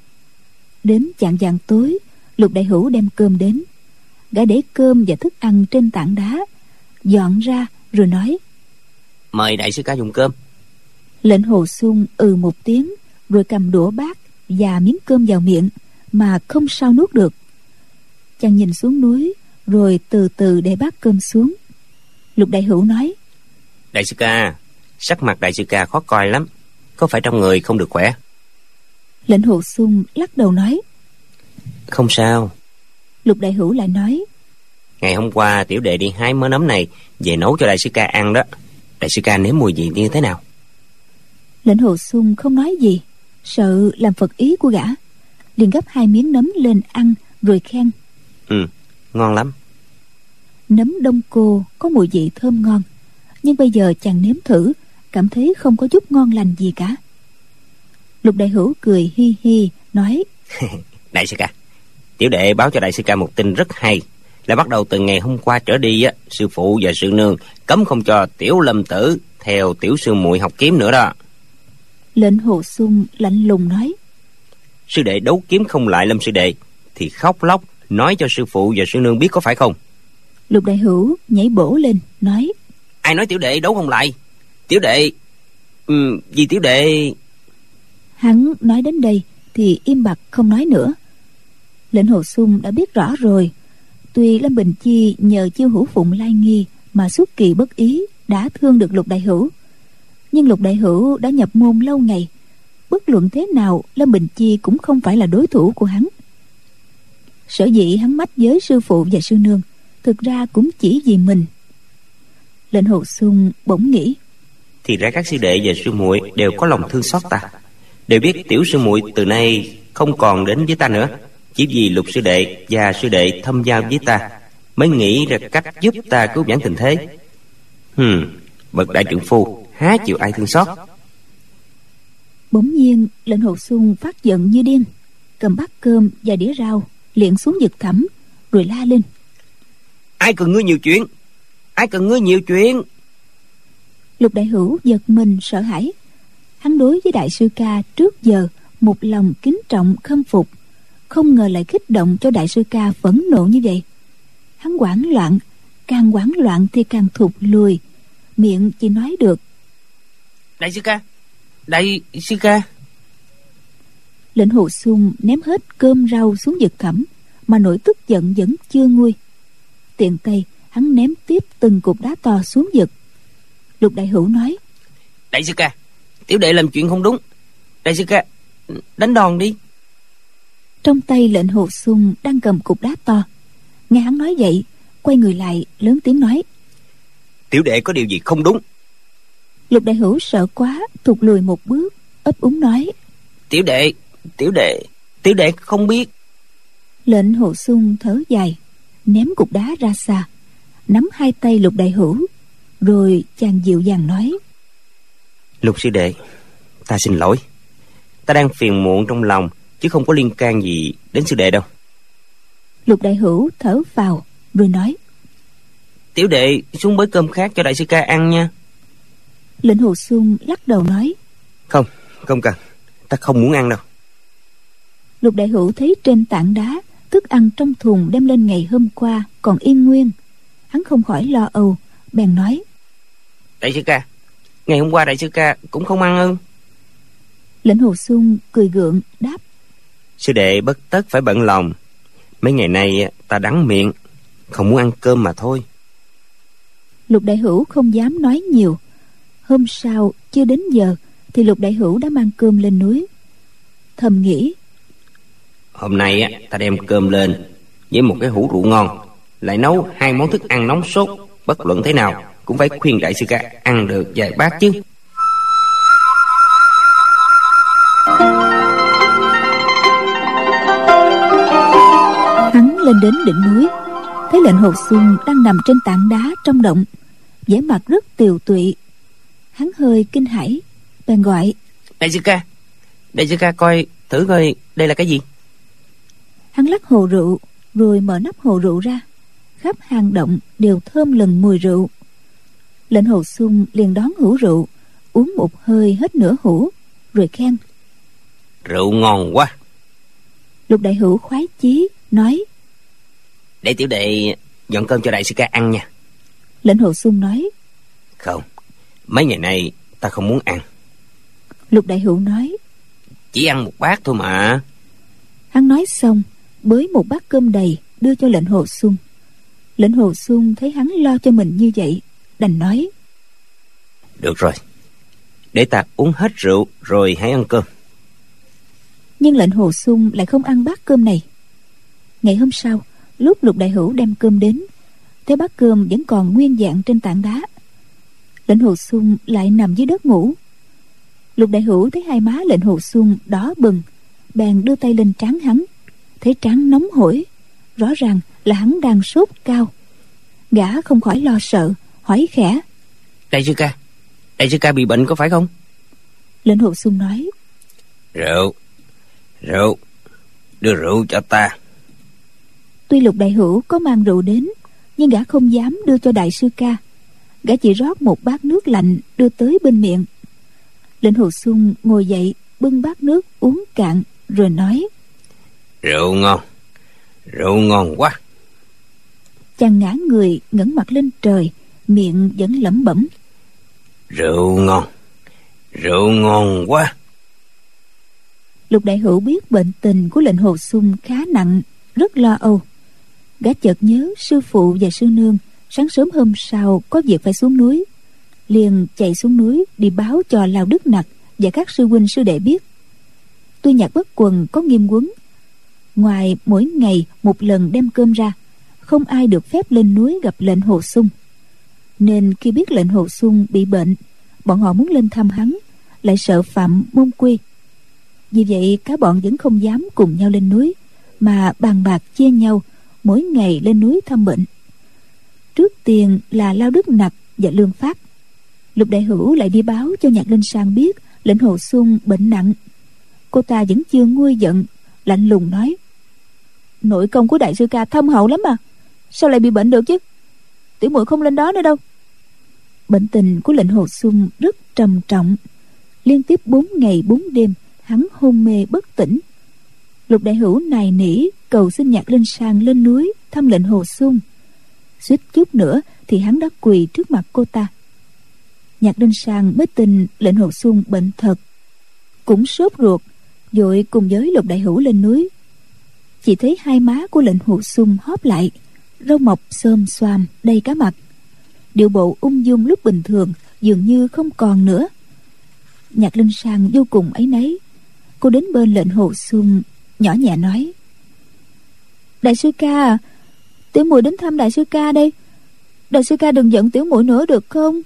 Đến chạng vạng tối, Lục Đại Hữu đem cơm đến. Gã để cơm và thức ăn trên tảng đá, dọn ra rồi nói: mời đại sư ca dùng cơm. Lệnh Hồ Xuân ừ một tiếng, rồi cầm đũa bát và miếng cơm vào miệng mà không sao nuốt được. Chàng nhìn xuống núi, rồi từ từ để bát cơm xuống. Lục Đại Hữu nói: đại sư ca, sắc mặt đại sư ca khó coi lắm, có phải trong người không được khỏe? Lệnh Hồ Xuân lắc đầu nói: không sao. Lục Đại Hữu lại nói: ngày hôm qua tiểu đệ đi hái mớ nấm này về nấu cho đại sư ca ăn đó. Đại sư ca nếm mùi vị như thế nào? Lệnh Hồ Xuân không nói gì, sợ làm phật ý của gã, liền gấp hai miếng nấm lên ăn rồi khen: ừ, ngon lắm. Nấm đông cô có mùi vị thơm ngon, nhưng bây giờ chàng nếm thử, cảm thấy không có chút ngon lành gì cả. Lục Đại Hữu cười hi hi nói: đại sư ca, tiểu đệ báo cho đại sư ca một tin rất hay, là bắt đầu từ ngày hôm qua trở đi á, sư phụ và sư nương cấm không cho tiểu Lâm tử theo tiểu sư muội học kiếm nữa đó. Lệnh Hồ Xuân lạnh lùng nói: sư đệ đấu kiếm không lại Lâm sư đệ thì khóc lóc nói cho sư phụ và sư nương biết, có phải không? Lục Đại Hữu nhảy bổ lên nói: ai nói tiểu đệ đấu không lại? Tiểu đệ ừ, vì tiểu đệ... Hắn nói đến đây thì im bặt không nói nữa. Lệnh Hồ Xuân đã biết rõ rồi. Tuy Lâm Bình Chi nhờ chiêu hữu phụng lai nghi mà xuất kỳ bất ý đã thương được Lục Đại Hữu, nhưng Lục Đại Hữu đã nhập môn lâu ngày, bất luận thế nào Lâm Bình Chi cũng không phải là đối thủ của hắn. Sở dĩ hắn mách với sư phụ và sư nương, thực ra cũng chỉ vì mình. Lệnh Hồ Xuân bỗng nghĩ: thì ra các sư đệ và sư muội đều có lòng thương xót ta, đều biết tiểu sư muội từ nay không còn đến với ta nữa, chỉ vì Lục sư đệ và sư đệ thâm giao với ta mới nghĩ ra cách giúp ta cứu vãn tình thế. Hừm, bậc đại trượng phu há chịu ai thương xót. Bỗng nhiên Lệnh Hồ Xuân phát giận như điên, cầm bát cơm và đĩa rau liền xuống vực thẳm, rồi la lên: ai cần ngươi nhiều chuyện? Ai cần ngươi nhiều chuyện? Lục Đại Hữu giật mình sợ hãi. Hắn đối với đại sư ca trước giờ một lòng kính trọng khâm phục, không ngờ lại kích động cho đại sư ca phẫn nộ như vậy. Hắn hoảng loạn, càng hoảng loạn thì càng thụt lùi, miệng chỉ nói được: đại sư ca, đại sư ca. Lệnh Hồ Xuân ném hết cơm rau xuống vực thẳm, mà nỗi tức giận vẫn chưa nguôi. Tiện tay hắn ném tiếp từng cục đá to xuống vực. Lục Đại Hữu nói: đại sư ca, tiểu đệ làm chuyện không đúng. Đại sư ca, đánh đòn đi. Trong tay Lệnh Hồ Xuân đang cầm cục đá to. Nghe hắn nói vậy, quay người lại lớn tiếng nói: tiểu đệ có điều gì không đúng? Lục Đại Hữu sợ quá, thụt lùi một bước, ấp úng nói: tiểu đệ, tiểu đệ, tiểu đệ không biết. Lệnh Hồ Xuân thở dài, ném cục đá ra xa, nắm hai tay Lục Đại Hữu, rồi chàng dịu dàng nói: Lục sư đệ, ta xin lỗi. Ta đang phiền muộn trong lòng, chứ không có liên can gì đến sư đệ đâu. Lục Đại Hữu thở phào rồi nói: tiểu đệ xuống bới cơm khác cho đại sư ca ăn nha. Lệnh Hồ Xuân lắc đầu nói: không, không cần, ta không muốn ăn đâu. Lục Đại Hữu thấy trên tảng đá thức ăn trong thùng đem lên ngày hôm qua còn yên nguyên, hắn không khỏi lo âu, bèn nói: đại sư ca, ngày hôm qua đại sư ca cũng không ăn ư? Lệnh Hồ Xuân cười gượng đáp: sư đệ bất tất phải bận lòng, mấy ngày nay ta đắng miệng, không muốn ăn cơm mà thôi. Lục Đại Hữu không dám nói nhiều. Hôm sau chưa đến giờ thì Lục Đại Hữu đã mang cơm lên núi. Thầm nghĩ, hôm nay á, ta đem cơm lên với một cái hũ rượu ngon, lại nấu hai món thức ăn nóng sốt, bất luận thế nào cũng phải khuyên đại sư ca ăn được vài bát chứ. Hắn lên đến đỉnh núi, thấy lệnh Hồ Xuân đang nằm trên tảng đá trong động, vẻ mặt rất tiều tụy. Hắn hơi kinh hãi, bèn gọi, đại sư ca, đại sư ca coi thử coi đây là cái gì. Hắn lắc hồ rượu rồi mở nắp hồ rượu ra, khắp hang động đều thơm lừng mùi rượu. Lệnh Hồ Xuân liền đón hũ rượu, uống một hơi hết nửa hũ, rồi khen, rượu ngon quá. Lục Đại Hữu khoái chí nói, để tiểu đệ dọn cơm cho đại sư ca ăn nha. Lệnh Hồ Xuân nói, không, mấy ngày nay ta không muốn ăn. Lục Đại Hữu nói, chỉ ăn một bát thôi mà. Hắn nói xong bới một bát cơm đầy đưa cho lệnh Hồ Xuân. Lệnh Hồ Xuân thấy hắn lo cho mình như vậy, đành nói, được rồi, để ta uống hết rượu rồi hãy ăn cơm. Nhưng lệnh Hồ Xuân lại không ăn bát cơm này. Ngày hôm sau, lúc Lục Đại Hữu đem cơm đến, thấy bát cơm vẫn còn nguyên vẹn trên tảng đá. Lệnh Hồ Xuân lại nằm dưới đất ngủ. Lục Đại Hữu thấy hai má lệnh Hồ Xuân đỏ bừng, bèn đưa tay lên trán hắn, thấy trán nóng hổi, rõ ràng là hắn đang sốt cao. Gã không khỏi lo sợ, hỏi khẽ, đại sư ca, đại sư ca bị bệnh có phải không? Lệnh Hồ Xuân nói, rượu, rượu, đưa rượu cho ta. Tuy Lục Đại Hữu có mang rượu đến, nhưng gã không dám đưa cho đại sư ca. Gã chỉ rót một bát nước lạnh đưa tới bên miệng. Lệnh Hồ Xuân ngồi dậy, bưng bát nước uống cạn, rồi nói, rượu ngon, rượu ngon quá. Chàng ngã người ngẩng mặt lên trời, miệng vẫn lẩm bẩm, rượu ngon, rượu ngon quá. Lục Đại Hữu biết bệnh tình của lệnh Hồ Xuân khá nặng, rất lo âu. Gã chợt nhớ sư phụ và sư nương sáng sớm hôm sau có việc phải xuống núi, liền chạy xuống núi đi báo cho Lao Đức Nặc và các sư huynh sư đệ biết. Tuy Nhạc Bất Quần có nghiêm huấn, ngoài mỗi ngày một lần đem cơm ra, không ai được phép lên núi gặp lệnh Hồ Xuân. Nên khi biết lệnh Hồ Xuân bị bệnh, bọn họ muốn lên thăm hắn, lại sợ phạm môn quy. Vì vậy cả bọn vẫn không dám cùng nhau lên núi, mà bàn bạc chia nhau mỗi ngày lên núi thăm bệnh. Trước tiên là Lao Đức Nặc và Lương Phát. Lục Đại Hữu lại đi báo cho Nhạc Linh Sang biết lệnh Hồ Xuân bệnh nặng. Cô ta vẫn chưa nguôi giận, lạnh lùng nói, nội công của đại sư ca thâm hậu lắm mà, sao lại bị bệnh được chứ? Tiểu muội không lên đó nữa đâu. Bệnh tình của lệnh Hồ Xuân rất trầm trọng, liên tiếp bốn ngày bốn đêm hắn hôn mê bất tỉnh. Lục Đại Hữu nài nỉ cầu xin Nhạc Linh Sang lên núi thăm lệnh Hồ Xuân. Suýt chút nữa thì hắn đã quỳ trước mặt cô ta. Nhạc Linh Sang mới tin lệnh Hồ Xuân bệnh thật, cũng sốt ruột, vội cùng với Lục Đại Hữu lên núi. Chỉ thấy hai má của lệnh Hồ Xuân hóp lại, râu mọc xồm xoàm đầy cả mặt, điệu bộ ung dung lúc bình thường dường như không còn nữa. Nhạc Linh Sang vô cùng áy náy. Cô đến bên lệnh Hồ Xuân nhỏ nhẹ nói, đại sư ca à, tiểu muội đến thăm đại sư ca đây, đại sư ca đừng giận tiểu muội nữa được không?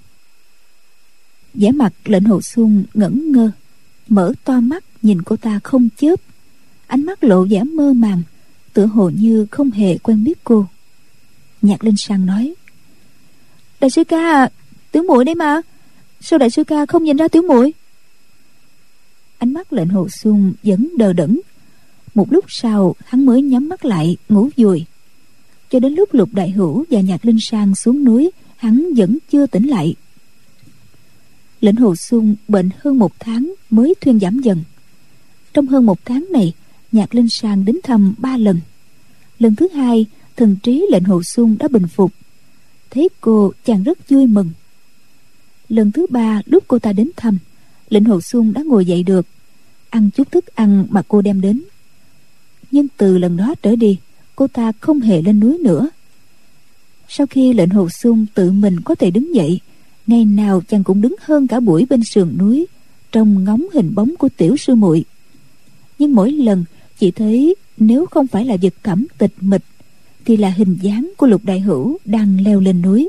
Vẻ mặt lệnh Hồ Xuân ngẩn ngơ, mở to mắt nhìn cô ta không chớp, ánh mắt lộ vẻ mơ màng, tựa hồ như không hề quen biết cô. Nhạc Linh Sang nói, đại sư ca à, tiểu muội đấy mà, sao đại sư ca không nhìn ra tiểu muội? Ánh mắt lệnh Hồ Xuân vẫn đờ đẫn. Một lúc sau hắn mới nhắm mắt lại ngủ vùi. Cho đến lúc Lục Đại Hữu và Nhạc Linh Sang xuống núi, hắn vẫn chưa tỉnh lại. Lệnh Hồ Xuân bệnh hơn một tháng mới thuyên giảm dần. Trong hơn một tháng này, Nhạc Linh Sang đến thăm ba lần. Lần thứ hai, thần trí lệnh Hồ Xuân đã bình phục. Thấy cô, chàng rất vui mừng. Lần thứ ba, lúc cô ta đến thăm, lệnh Hồ Xuân đã ngồi dậy được, ăn chút thức ăn mà cô đem đến. Nhưng từ lần đó trở đi, cô ta không hề lên núi nữa. Sau khi lệnh Hồ Xung tự mình có thể đứng dậy, ngày nào chàng cũng đứng hơn cả buổi bên sườn núi, trông ngóng hình bóng của tiểu sư muội. Nhưng mỗi lần chỉ thấy nếu không phải là vực thẳm tịch mịch thì là hình dáng của Lục Đại Hữu đang leo lên núi.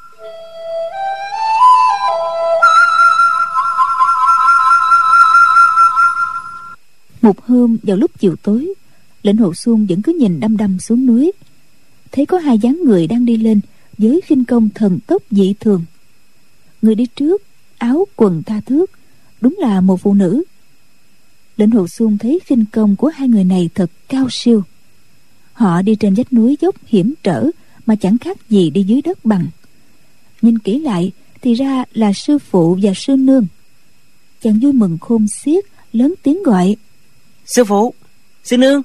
Một hôm vào lúc chiều tối, lệnh Hồ Xung vẫn cứ nhìn đăm đăm xuống núi, thấy có hai dáng người đang đi lên với khinh công thần tốc dị thường. Người đi trước áo quần tha thước, đúng là một phụ nữ. Lệnh Hồ Xung thấy khinh công của hai người này thật cao siêu. Họ đi trên vách núi dốc hiểm trở mà chẳng khác gì đi dưới đất bằng. Nhìn kỹ lại thì ra là sư phụ và sư nương. Chàng vui mừng khôn xiết, lớn tiếng gọi: Sư phụ, sư nương.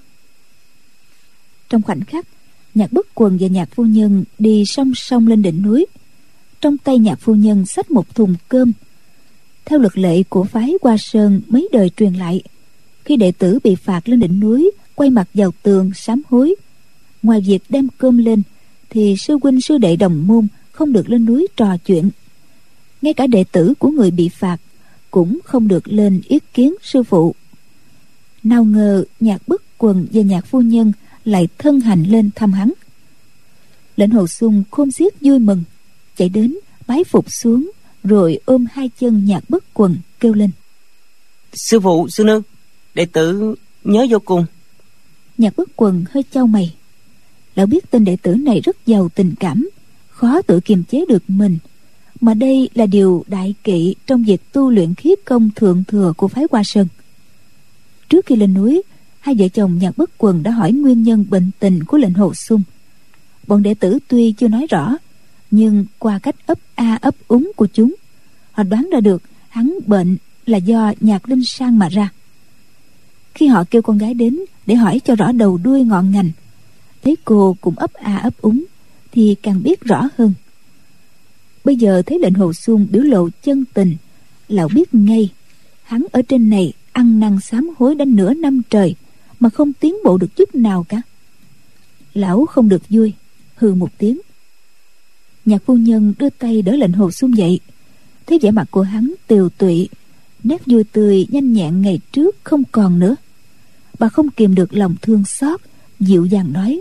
Trong khoảnh khắc, Nhạc Bất Quần và Nhạc phu nhân đi song song lên đỉnh núi. Trong tay Nhạc phu nhân xách một thùng cơm. Theo luật lệ của phái Hoa Sơn mấy đời truyền lại, khi đệ tử bị phạt lên đỉnh núi quay mặt vào tường sám hối, ngoài việc đem cơm lên thì sư huynh sư đệ đồng môn không được lên núi trò chuyện. Ngay cả đệ tử của người bị phạt cũng không được lên yết kiến sư phụ. Nào ngờ Nhạc Bất Quần và Nhạc phu nhân lại thân hành lên thăm hắn. Lệnh Hồ Xung khôn xiết vui mừng, chạy đến bái phục xuống, rồi ôm hai chân Nhạc Bất Quần kêu lên: Sư phụ, sư nương, đệ tử nhớ vô cùng. Nhạc Bất Quần hơi chau mày. Lão biết tên đệ tử này rất giàu tình cảm, khó tự kiềm chế được mình, mà đây là điều đại kỵ trong việc tu luyện khí công thượng thừa của phái Hoa Sơn. Trước khi lên núi, hai vợ chồng Nhạc Bất Quần đã hỏi nguyên nhân bệnh tình của lệnh Hồ Xung. Bọn đệ tử tuy chưa nói rõ, nhưng qua cách ấp a ấp úng của chúng, họ đoán ra được hắn bệnh là do Nhạc Linh Sang mà ra. Khi họ kêu con gái đến để hỏi cho rõ đầu đuôi ngọn ngành, thấy cô cũng ấp a ấp úng thì càng biết rõ hơn. Bây giờ thấy lệnh Hồ Xung biểu lộ chân tình, lão biết ngay hắn ở trên này ăn năn sám hối đã nửa năm trời mà không tiến bộ được chút nào cả. Lão không được vui, hừ một tiếng. Nhạc phu nhân đưa tay đỡ lệnh Hồ Xung dậy, thấy vẻ mặt của hắn tiều tụy, nét vui tươi nhanh nhẹn ngày trước không còn nữa. Bà không kìm được lòng thương xót, dịu dàng nói: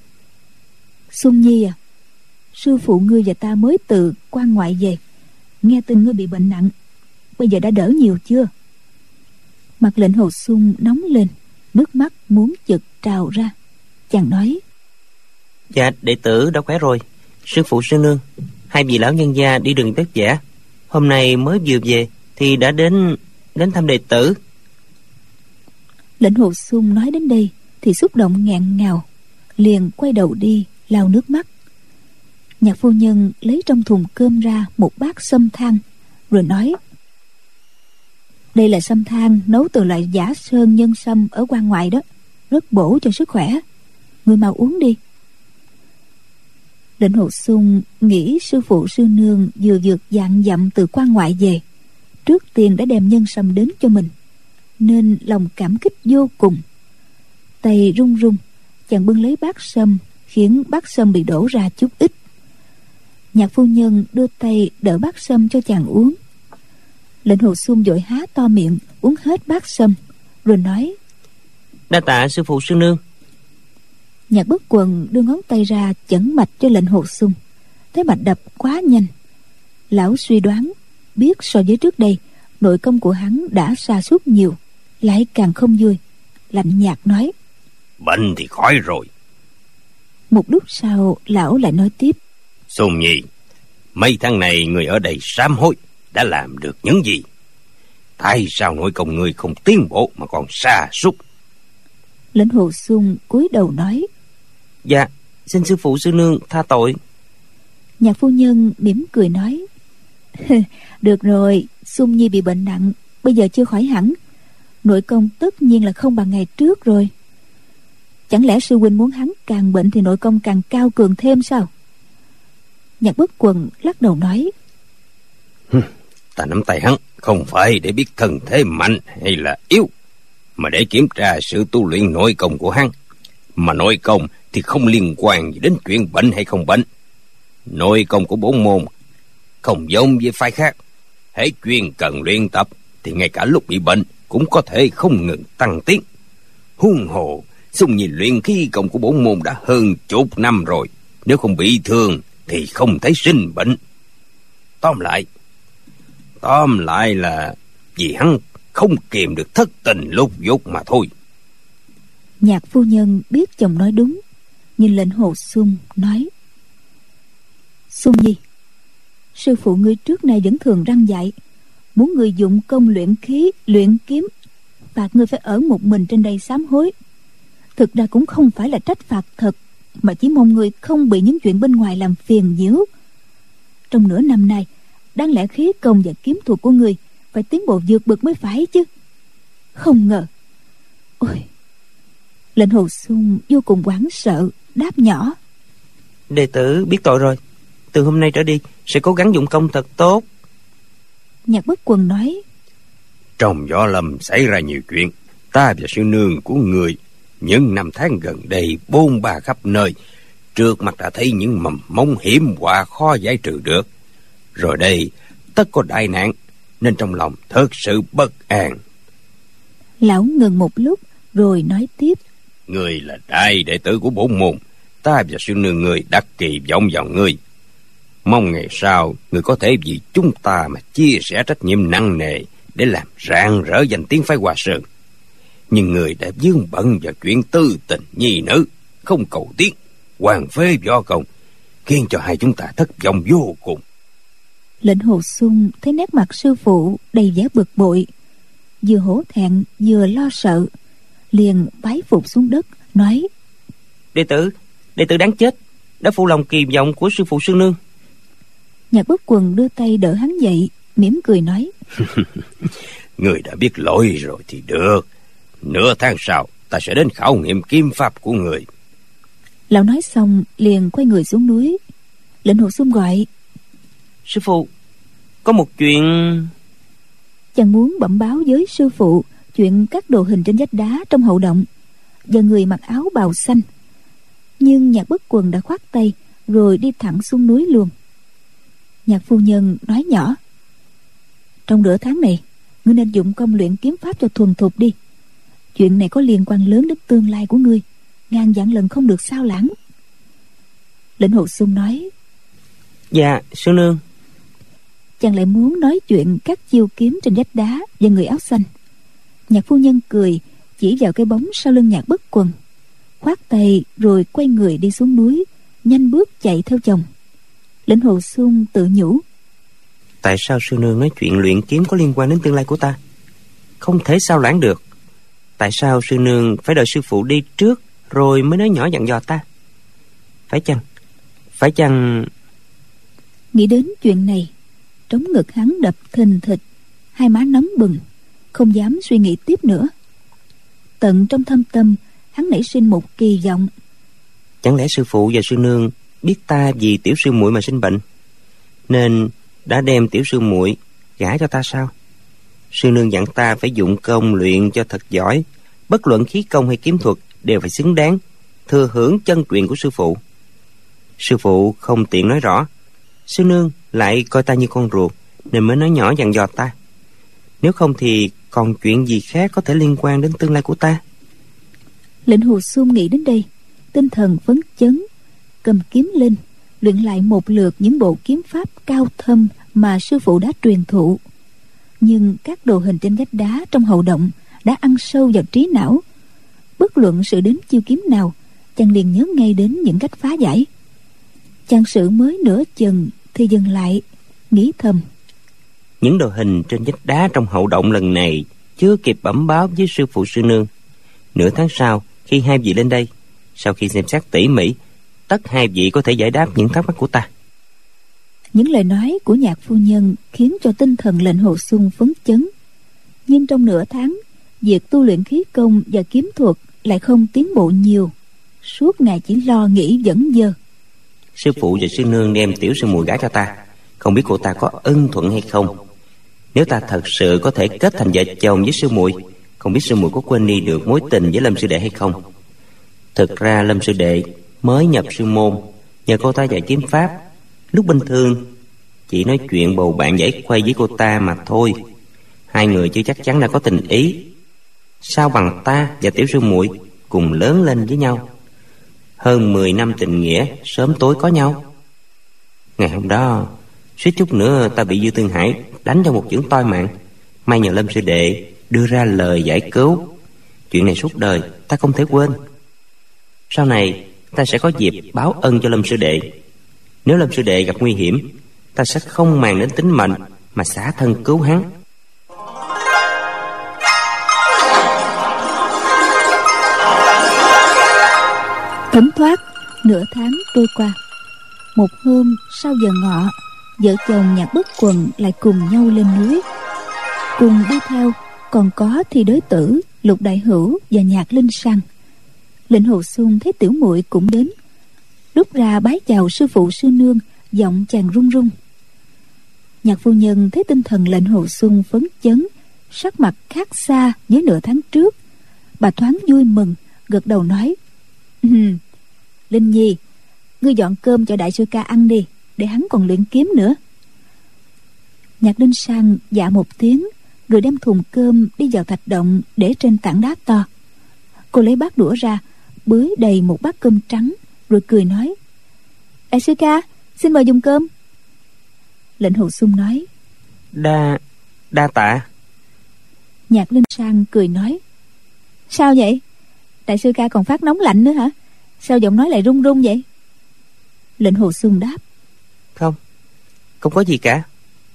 Xung Nhi à, sư phụ ngươi và ta mới từ quan ngoại về, nghe tin ngươi bị bệnh nặng, bây giờ đã đỡ nhiều chưa? Mặt lệnh Hồ Xung nóng lên, nước mắt muốn chực trào ra. Chàng nói: Dạ, đệ tử đã khỏe rồi. Sư phụ, sư nương, hai vị lão nhân gia đi đường vất vả, hôm nay mới vừa về thì đã đến đến thăm đệ tử. Lệnh Hồ Xung nói đến đây thì xúc động nghẹn ngào, liền quay đầu đi lau nước mắt. Nhạc phu nhân lấy trong thùng cơm ra một bát sâm than, rồi nói: Đây là sâm than nấu từ loại giả sơn nhân sâm ở quan ngoại đó, rất bổ cho sức khỏe, người mau uống đi. Lệnh Hồ Xung nghĩ sư phụ sư nương vừa vượt vạn dặm từ quan ngoại về, trước tiên đã đem nhân sâm đến cho mình, nên lòng cảm kích vô cùng. Tay run run, chàng bưng lấy bát sâm, khiến bát sâm bị đổ ra chút ít. Nhạc phu nhân đưa tay đỡ bát sâm cho chàng uống. Lệnh Hồ Xung vội há to miệng uống hết bát sâm, rồi nói: Đa tạ sư phụ sư nương. Nhạc Bất Quần đưa ngón tay ra chẩn mạch cho lệnh Hồ Xung, thấy mạch đập quá nhanh. Lão suy đoán biết so với trước đây nội công của hắn đã sa sút nhiều, lại càng không vui, lạnh nhạt nói: Bệnh thì khỏi rồi. Một lúc sau lão lại nói tiếp: Xung Nhi, mấy tháng này người ở đây sám hối đã làm được những gì? Tại sao nội công người không tiến bộ mà còn sa sút? Lệnh Hồ Xung cúi đầu nói: Dạ, xin sư phụ sư nương tha tội. Nhạc phu nhân mỉm cười nói: Được rồi, Xung Nhi bị bệnh nặng, bây giờ chưa khỏi hẳn, nội công tất nhiên là không bằng ngày trước rồi. Chẳng lẽ sư huynh muốn hắn càng bệnh thì nội công càng cao cường thêm sao? Nhạc Bất Quần lắc đầu nói: Ta nắm tay hắn không phải để biết thân thế mạnh hay là yếu, mà để kiểm tra sự tu luyện nội công của hắn. Mà nội công thì không liên quan gì đến chuyện bệnh hay không bệnh. Nội công của bổn môn không giống với phái khác. Hễ chuyên cần luyện tập thì ngay cả lúc bị bệnh cũng có thể không ngừng tăng tiến. Huống hồ xung nhìn luyện khí công của bổn môn đã hơn chục năm rồi, nếu không bị thương thì không thấy sinh bệnh. Tóm lại Tóm lại là vì hắn không kìm được thất tình lục dục mà thôi. Nhạc phu nhân biết chồng nói đúng, nhìn lệnh Hồ Xung nói: Xung nhi, sư phụ ngươi trước nay vẫn thường răn dạy, muốn người dụng công luyện khí, luyện kiếm, phạt ngươi phải ở một mình trên đây sám hối. Thực ra cũng không phải là trách phạt thật, mà chỉ mong người không bị những chuyện bên ngoài làm phiền nhiễu. Trong nửa năm nay, đáng lẽ khí công và kiếm thuật của người phải tiến bộ vượt bậc mới phải chứ. Không ngờ. Ôi! Lệnh Hồ Xung vô cùng hoảng sợ, đáp nhỏ: Đệ tử biết tội rồi, từ hôm nay trở đi sẽ cố gắng dụng công thật tốt. Nhạc Bất Quần nói: Trong võ lâm xảy ra nhiều chuyện, ta và sư nương của người những năm tháng gần đây bôn ba khắp nơi, trước mặt đã thấy những mầm mống hiểm họa khó giải trừ được. Rồi đây tất có đại nạn, nên trong lòng thật sự bất an. Lão ngừng một lúc rồi nói tiếp: Người là đại đệ tử của bổn môn, ta và sư nương người đặt kỳ vọng vào ngươi. Mong ngày sau người có thể vì chúng ta mà chia sẻ trách nhiệm nặng nề để làm rạng rỡ danh tiếng phái Hoa Sơn. Nhưng người đã vướng bận vào chuyện tư tình nhi nữ, không cầu tiến, hoàng phế võ công, khiến cho hai chúng ta thất vọng vô cùng. Lệnh Hồ Xung thấy nét mặt sư phụ đầy vẻ bực bội, vừa hổ thẹn vừa lo sợ, liền bái phục xuống đất nói: Đệ tử, đệ tử đáng chết, đã phụ lòng kỳ vọng của sư phụ sư nương. Nhạc Bất Quần đưa tay đỡ hắn dậy, mỉm cười nói: Người đã biết lỗi rồi thì được. Nửa tháng sau ta sẽ đến khảo nghiệm kiếm pháp của người. Lão nói xong liền quay người xuống núi. Lệnh Hồ Xung gọi: Sư phụ, có một chuyện. Chàng muốn bẩm báo với sư phụ chuyện các đồ hình trên vách đá trong hậu động và người mặc áo bào xanh. Nhưng Nhạc Bất Quần đã khoát tay rồi đi thẳng xuống núi luôn. Nhạc phu nhân nói nhỏ: Trong nửa tháng này ngươi nên dụng công luyện kiếm pháp cho thuần thục đi. Chuyện này có liên quan lớn đến tương lai của ngươi, ngàn vạn lần không được sao lãng. Lệnh Hồ Xung nói: Dạ sư nương. Chàng lại muốn nói chuyện các chiêu kiếm trên vách đá và người áo xanh. Nhạc phu nhân cười chỉ vào cái bóng sau lưng Nhạc Bất Quần, khoát tay rồi quay người đi xuống núi, nhanh bước chạy theo chồng. Lệnh Hồ Xung tự nhủ: Tại sao sư nương nói chuyện luyện kiếm có liên quan đến tương lai của ta? Không thể sao lãng được. Tại sao sư nương phải đợi sư phụ đi trước rồi mới nói nhỏ dặn dò ta? Phải chăng Phải chăng Nghĩ đến chuyện này, trống ngực hắn đập thình thịch, hai má nóng bừng, không dám suy nghĩ tiếp nữa. Tận trong thâm tâm hắn nảy sinh một kỳ vọng. Chẳng lẽ sư phụ và sư nương biết ta vì tiểu sư muội mà sinh bệnh, nên đã đem tiểu sư muội gả cho ta sao? Sư nương dặn ta phải dụng công luyện cho thật giỏi, bất luận khí công hay kiếm thuật đều phải xứng đáng thừa hưởng chân truyền của sư phụ. Sư phụ không tiện nói rõ, sư nương lại coi ta như con ruột nên mới nói nhỏ dặn dò ta. Nếu không thì còn chuyện gì khác có thể liên quan đến tương lai của ta? Lệnh Hồ Xung nghĩ đến đây, tinh thần phấn chấn, cầm kiếm lên luyện lại một lượt những bộ kiếm pháp cao thâm mà sư phụ đã truyền thụ. Nhưng các đồ hình trên vách đá trong hậu động đã ăn sâu vào trí não. Bất luận sự đến chiêu kiếm nào, chàng liền nhớ ngay đến những cách phá giải. Chàng sự mới nửa chừng thì dừng lại, nghĩ thầm: Những đồ hình trên vách đá trong hậu động lần này chưa kịp bẩm báo với sư phụ sư nương. Nửa tháng sau, khi hai vị lên đây, sau khi xem xét tỉ mỉ, tất hai vị có thể giải đáp những thắc mắc của ta. Những lời nói của Nhạc phu nhân khiến cho tinh thần lệnh Hồ Xung phấn chấn. Nhưng trong nửa tháng, việc tu luyện khí công và kiếm thuật lại không tiến bộ nhiều. Suốt ngày chỉ lo nghĩ dẫn dơ. Sư phụ và sư nương đem tiểu sư muội gả cho ta, không biết cô ta có ưng thuận hay không. Nếu ta thật sự có thể kết thành vợ chồng với sư muội, không biết sư muội có quên đi được mối tình với Lâm sư đệ hay không. Thực ra Lâm sư đệ mới nhập sư môn, nhờ cô ta dạy kiếm pháp, Lúc bình thường chỉ nói chuyện bầu bạn giải khuây với cô ta mà thôi. Hai người chưa chắc chắn đã có tình ý. Sao bằng ta và tiểu sư muội cùng lớn lên với nhau, hơn mười năm tình nghĩa sớm tối có nhau. Ngày hôm đó suýt chút nữa ta bị Dư Tương Hải đánh cho một chưởng toi mạng. May nhờ Lâm sư đệ đưa ra lời giải cứu. Chuyện này suốt đời ta không thể quên. Sau này ta sẽ có dịp báo ân cho Lâm sư đệ. Nếu Lâm sư đệ gặp nguy hiểm, ta sẽ không màng đến tính mệnh mà xả thân cứu hắn. Thấm thoát nửa tháng trôi qua. Một hôm sau giờ ngọ, vợ chồng Nhạc Bất Quần lại cùng nhau lên núi. Cùng đi theo còn có Thi Đới Tử, Lục Đại Hữu và Nhạc Linh Sang. Lệnh Hồ Xuân thấy tiểu muội cũng đến, lúc ra bái chào sư phụ sư nương, giọng chàng run run. Nhạc phu nhân thấy tinh thần Lệnh Hồ Xuân phấn chấn, sắc mặt khác xa với nửa tháng trước. Bà thoáng vui mừng, gật đầu nói: Linh Nhi, ngươi dọn cơm cho đại sư ca ăn đi, để hắn còn luyện kiếm nữa. Nhạc Linh Sang dạ một tiếng, rồi đem thùng cơm đi vào thạch động để trên tảng đá to. Cô lấy bát đũa ra, bới đầy một bát cơm trắng, rồi cười nói: Đại sư ca, xin mời dùng cơm. Lệnh Hồ Xuân nói: Đa, đa tạ. Nhạc Linh Sang cười nói: Sao vậy? Đại sư ca còn phát nóng lạnh nữa hả? Sao giọng nói lại run run vậy? Lệnh Hồ Xuân đáp: Không, không có gì cả.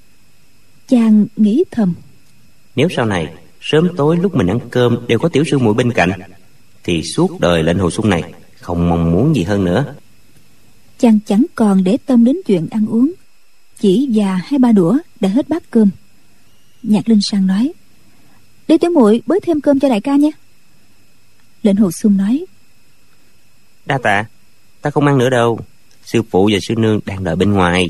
Chàng nghĩ thầm: Nếu sau này sớm tối lúc mình ăn cơm đều có tiểu sư muội bên cạnh, thì suốt đời Lệnh Hồ Xuân này không mong muốn gì hơn nữa. Chàng chẳng còn để tâm đến chuyện ăn uống, chỉ già hai ba đũa đã hết bát cơm. Nhạc Linh Sang nói: Để tiểu muội bới thêm cơm cho đại ca nhé. Lệnh Hồ Xuân nói: Đa tạ, ta không ăn nữa đâu. Sư phụ và sư nương đang đợi bên ngoài.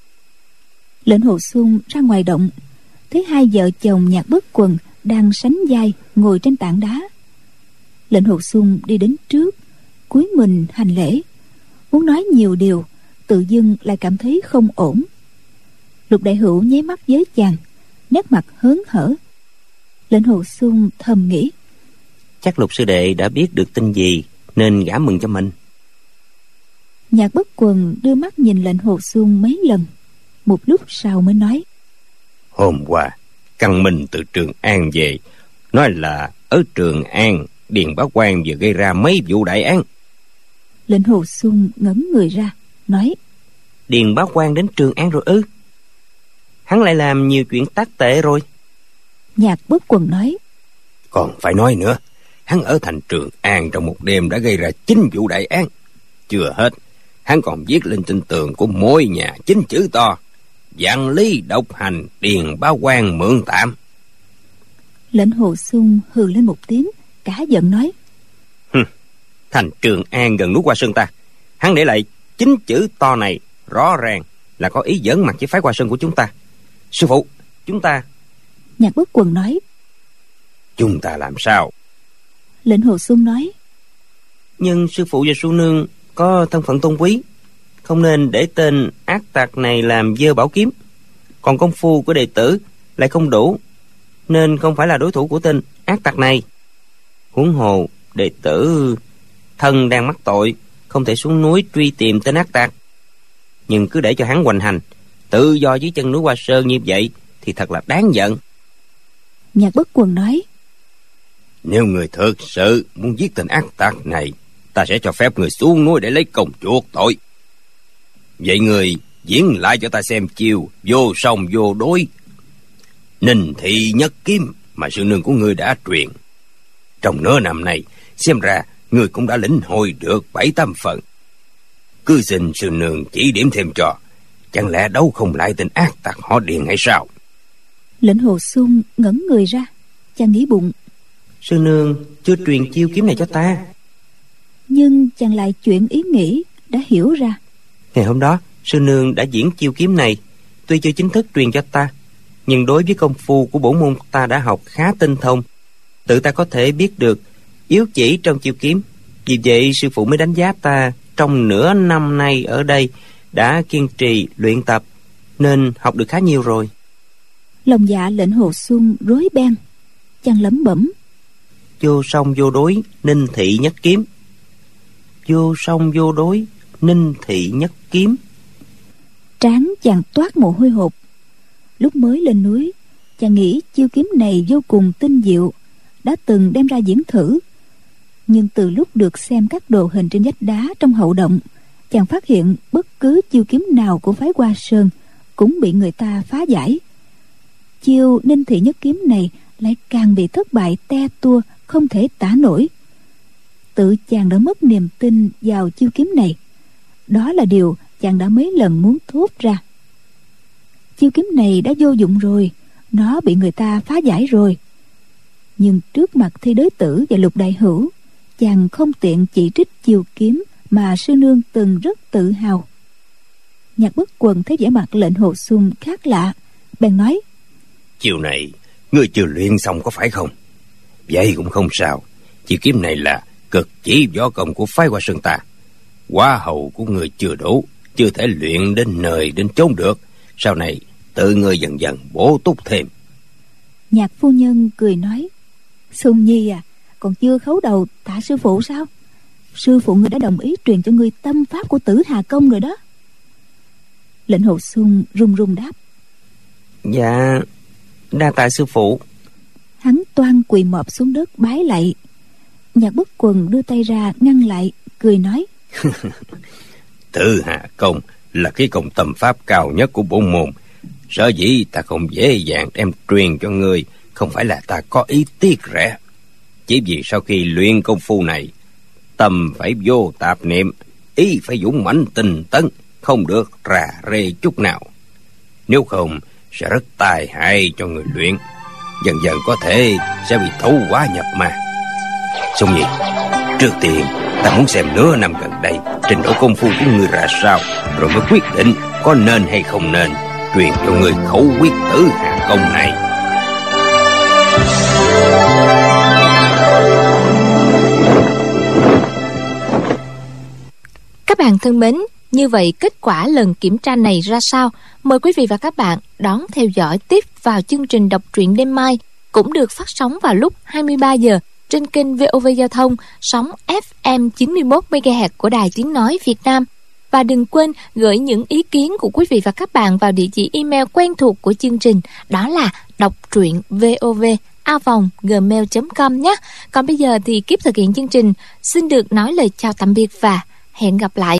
Lệnh Hồ Xuân ra ngoài động, thấy hai vợ chồng Nhạc Bất Quần đang sánh vai ngồi trên tảng đá. Lệnh Hồ Xuân đi đến trước, cúi mình hành lễ, muốn nói nhiều điều, tự dưng lại cảm thấy không ổn. Lục Đại Hữu nháy mắt với chàng, nét mặt hớn hở. Lệnh Hồ Xuân thầm nghĩ: Chắc Lục sư đệ đã biết được tin gì nên gả mừng cho mình. Nhạc Bất Quần đưa mắt nhìn Lệnh Hồ Xuân mấy lần, một lúc sau mới nói: Hôm qua Căn Minh từ Trường An về, nói là ở Trường An Điền Bá Quang vừa gây ra mấy vụ đại án. Lệnh Hồ Xuân ngẩn người ra, nói: Điền Bá Quang đến Trường An rồi ư? Hắn lại làm nhiều chuyện tác tệ rồi. Nhạc Bất Quần nói: Còn phải nói nữa, hắn ở thành Trường An trong một đêm đã gây ra chín vụ đại án. Chưa hết, hắn còn viết lên trên tường của mỗi nhà chín chữ to: Vạn lý độc hành, Điền Bá Quang mượn tạm. Lệnh Hồ Xuân hừ lên một tiếng, cả giận nói: Hừ, thành Trường An gần núi Hoa Sơn ta, hắn để lại chín chữ to này rõ ràng là có ý giỡn mặt với phái Hoa Sơn của chúng ta. Sư phụ, chúng ta... Nhạc Bất Quần nói: Chúng ta làm sao? Lệnh Hồ Xuân nói: Nhưng sư phụ và sư nương có thân phận tôn quý, không nên để tên ác tặc này làm dơ bảo kiếm. Còn công phu của đệ tử lại không đủ, nên không phải là đối thủ của tên ác tặc này. Huống hồ đệ tử thân đang mắc tội, không thể xuống núi truy tìm tên ác tặc. Nhưng cứ để cho hắn hoành hành tự do dưới chân núi Hoa Sơn như vậy thì thật là đáng giận. Nhạc Bất Quần nói: Nếu người thực sự muốn giết tên ác tặc này, ta sẽ cho phép người xuống núi để lấy công chuộc tội. Vậy người diễn lại cho ta xem chiêu vô song vô đối Ninh Thị Nhất Kiếm mà sư nương của ngươi đã truyền. Trong nửa năm này, xem ra ngươi cũng đã lĩnh hội được bảy tám phần. Cứ xin sư nương chỉ điểm thêm cho, chẳng lẽ đấu không lại tên ác tặc họ Điền hay sao? Lệnh Hồ Xuân ngẩn người ra, chàng nghĩ bụng: Sư nương chưa truyền chiêu kiếm này cho ta. Nhưng chàng lại chuyển ý nghĩ, đã hiểu ra. Ngày hôm đó sư nương đã diễn chiêu kiếm này, tuy chưa chính thức truyền cho ta, nhưng đối với công phu của bổn môn ta đã học khá tinh thông, tự ta có thể biết được yếu chỉ trong chiêu kiếm. Vì vậy sư phụ mới đánh giá ta trong nửa năm nay ở đây đã kiên trì luyện tập nên học được khá nhiều rồi. Lòng dạ Lệnh Hồ Xuân rối beng, chàng lẩm bẩm: Vô song vô đối, ninh thị nhất kiếm. Vô song vô đối, ninh thị nhất kiếm. Trán chàng toát mồ hôi hột. Lúc mới lên núi, chàng nghĩ chiêu kiếm này vô cùng tinh diệu, đã từng đem ra diễn thử. Nhưng từ lúc được xem các đồ hình trên vách đá trong hậu động, chàng phát hiện bất cứ chiêu kiếm nào của phái Hoa Sơn cũng bị người ta phá giải. Chiêu ninh thị nhất kiếm này lại càng bị thất bại te tua, không thể tả nổi. Tự chàng đã mất niềm tin vào chiêu kiếm này. Đó là điều chàng đã mấy lần muốn thốt ra. Chiêu kiếm này đã vô dụng rồi, nó bị người ta phá giải rồi. Nhưng trước mặt Thi Đới Tử và Lục Đại Hữu, chàng không tiện chỉ trích chiêu kiếm mà sư nương từng rất tự hào. Nhạc Bất Quần thấy vẻ mặt Lệnh Hồ Xuân khác lạ, bèn nói: Chiều này ngươi chưa luyện xong có phải không? Vậy cũng không sao. Chiêu kiếm này là cực chỉ võ công của phái Hoa Sơn ta. Quá hậu của ngươi chưa đủ, chưa thể luyện đến nơi đến chốn được. Sau này tự ngươi dần dần bổ túc thêm. Nhạc phu nhân cười nói: Xuân Nhi à, còn chưa khấu đầu tạ sư phụ sao? Sư phụ ngươi đã đồng ý truyền cho ngươi tâm pháp của Tử Hà Công rồi đó. Lệnh Hồ Xuân run run đáp: Dạ, đa tạ sư phụ. Hắn toan quỳ mọp xuống đất bái lạy. Nhạc Bất Quần đưa tay ra ngăn lại, cười nói: Tử Hà Công là cái công tâm pháp cao nhất của bổn môn. Sở dĩ ta không dễ dàng đem truyền cho ngươi, không phải là ta có ý tiếc rẻ, chỉ vì sau khi luyện công phu này, tâm phải vô tạp niệm, ý phải dũng mãnh tinh tấn, không được rà rê chút nào. Nếu không sẽ rất tai hại cho người luyện, dần dần có thể sẽ bị thấu quá nhập ma. Xuân Nhi, trước tiên ta muốn xem nửa năm gần đây trình độ công phu của ngươi ra sao, rồi mới quyết định có nên hay không nên truyền cho ngươi khẩu quyết Tử Hà Công này. Các bạn thân mến, như vậy kết quả lần kiểm tra này ra sao? Mời quý vị và các bạn đón theo dõi tiếp vào chương trình đọc truyện đêm mai, cũng được phát sóng vào lúc hai mươi ba giờ trên kênh vê o vê Giao thông, sóng ép em chín mươi mốt mê ga héc của Đài Tiếng Nói Việt Nam. Và đừng quên gửi những ý kiến của quý vị và các bạn vào địa chỉ email quen thuộc của chương trình, đó là đọc truyện vov a vòng gmail chấm com nhé. Còn bây giờ thì Kiếp thực hiện chương trình xin được nói lời chào tạm biệt và hẹn gặp lại.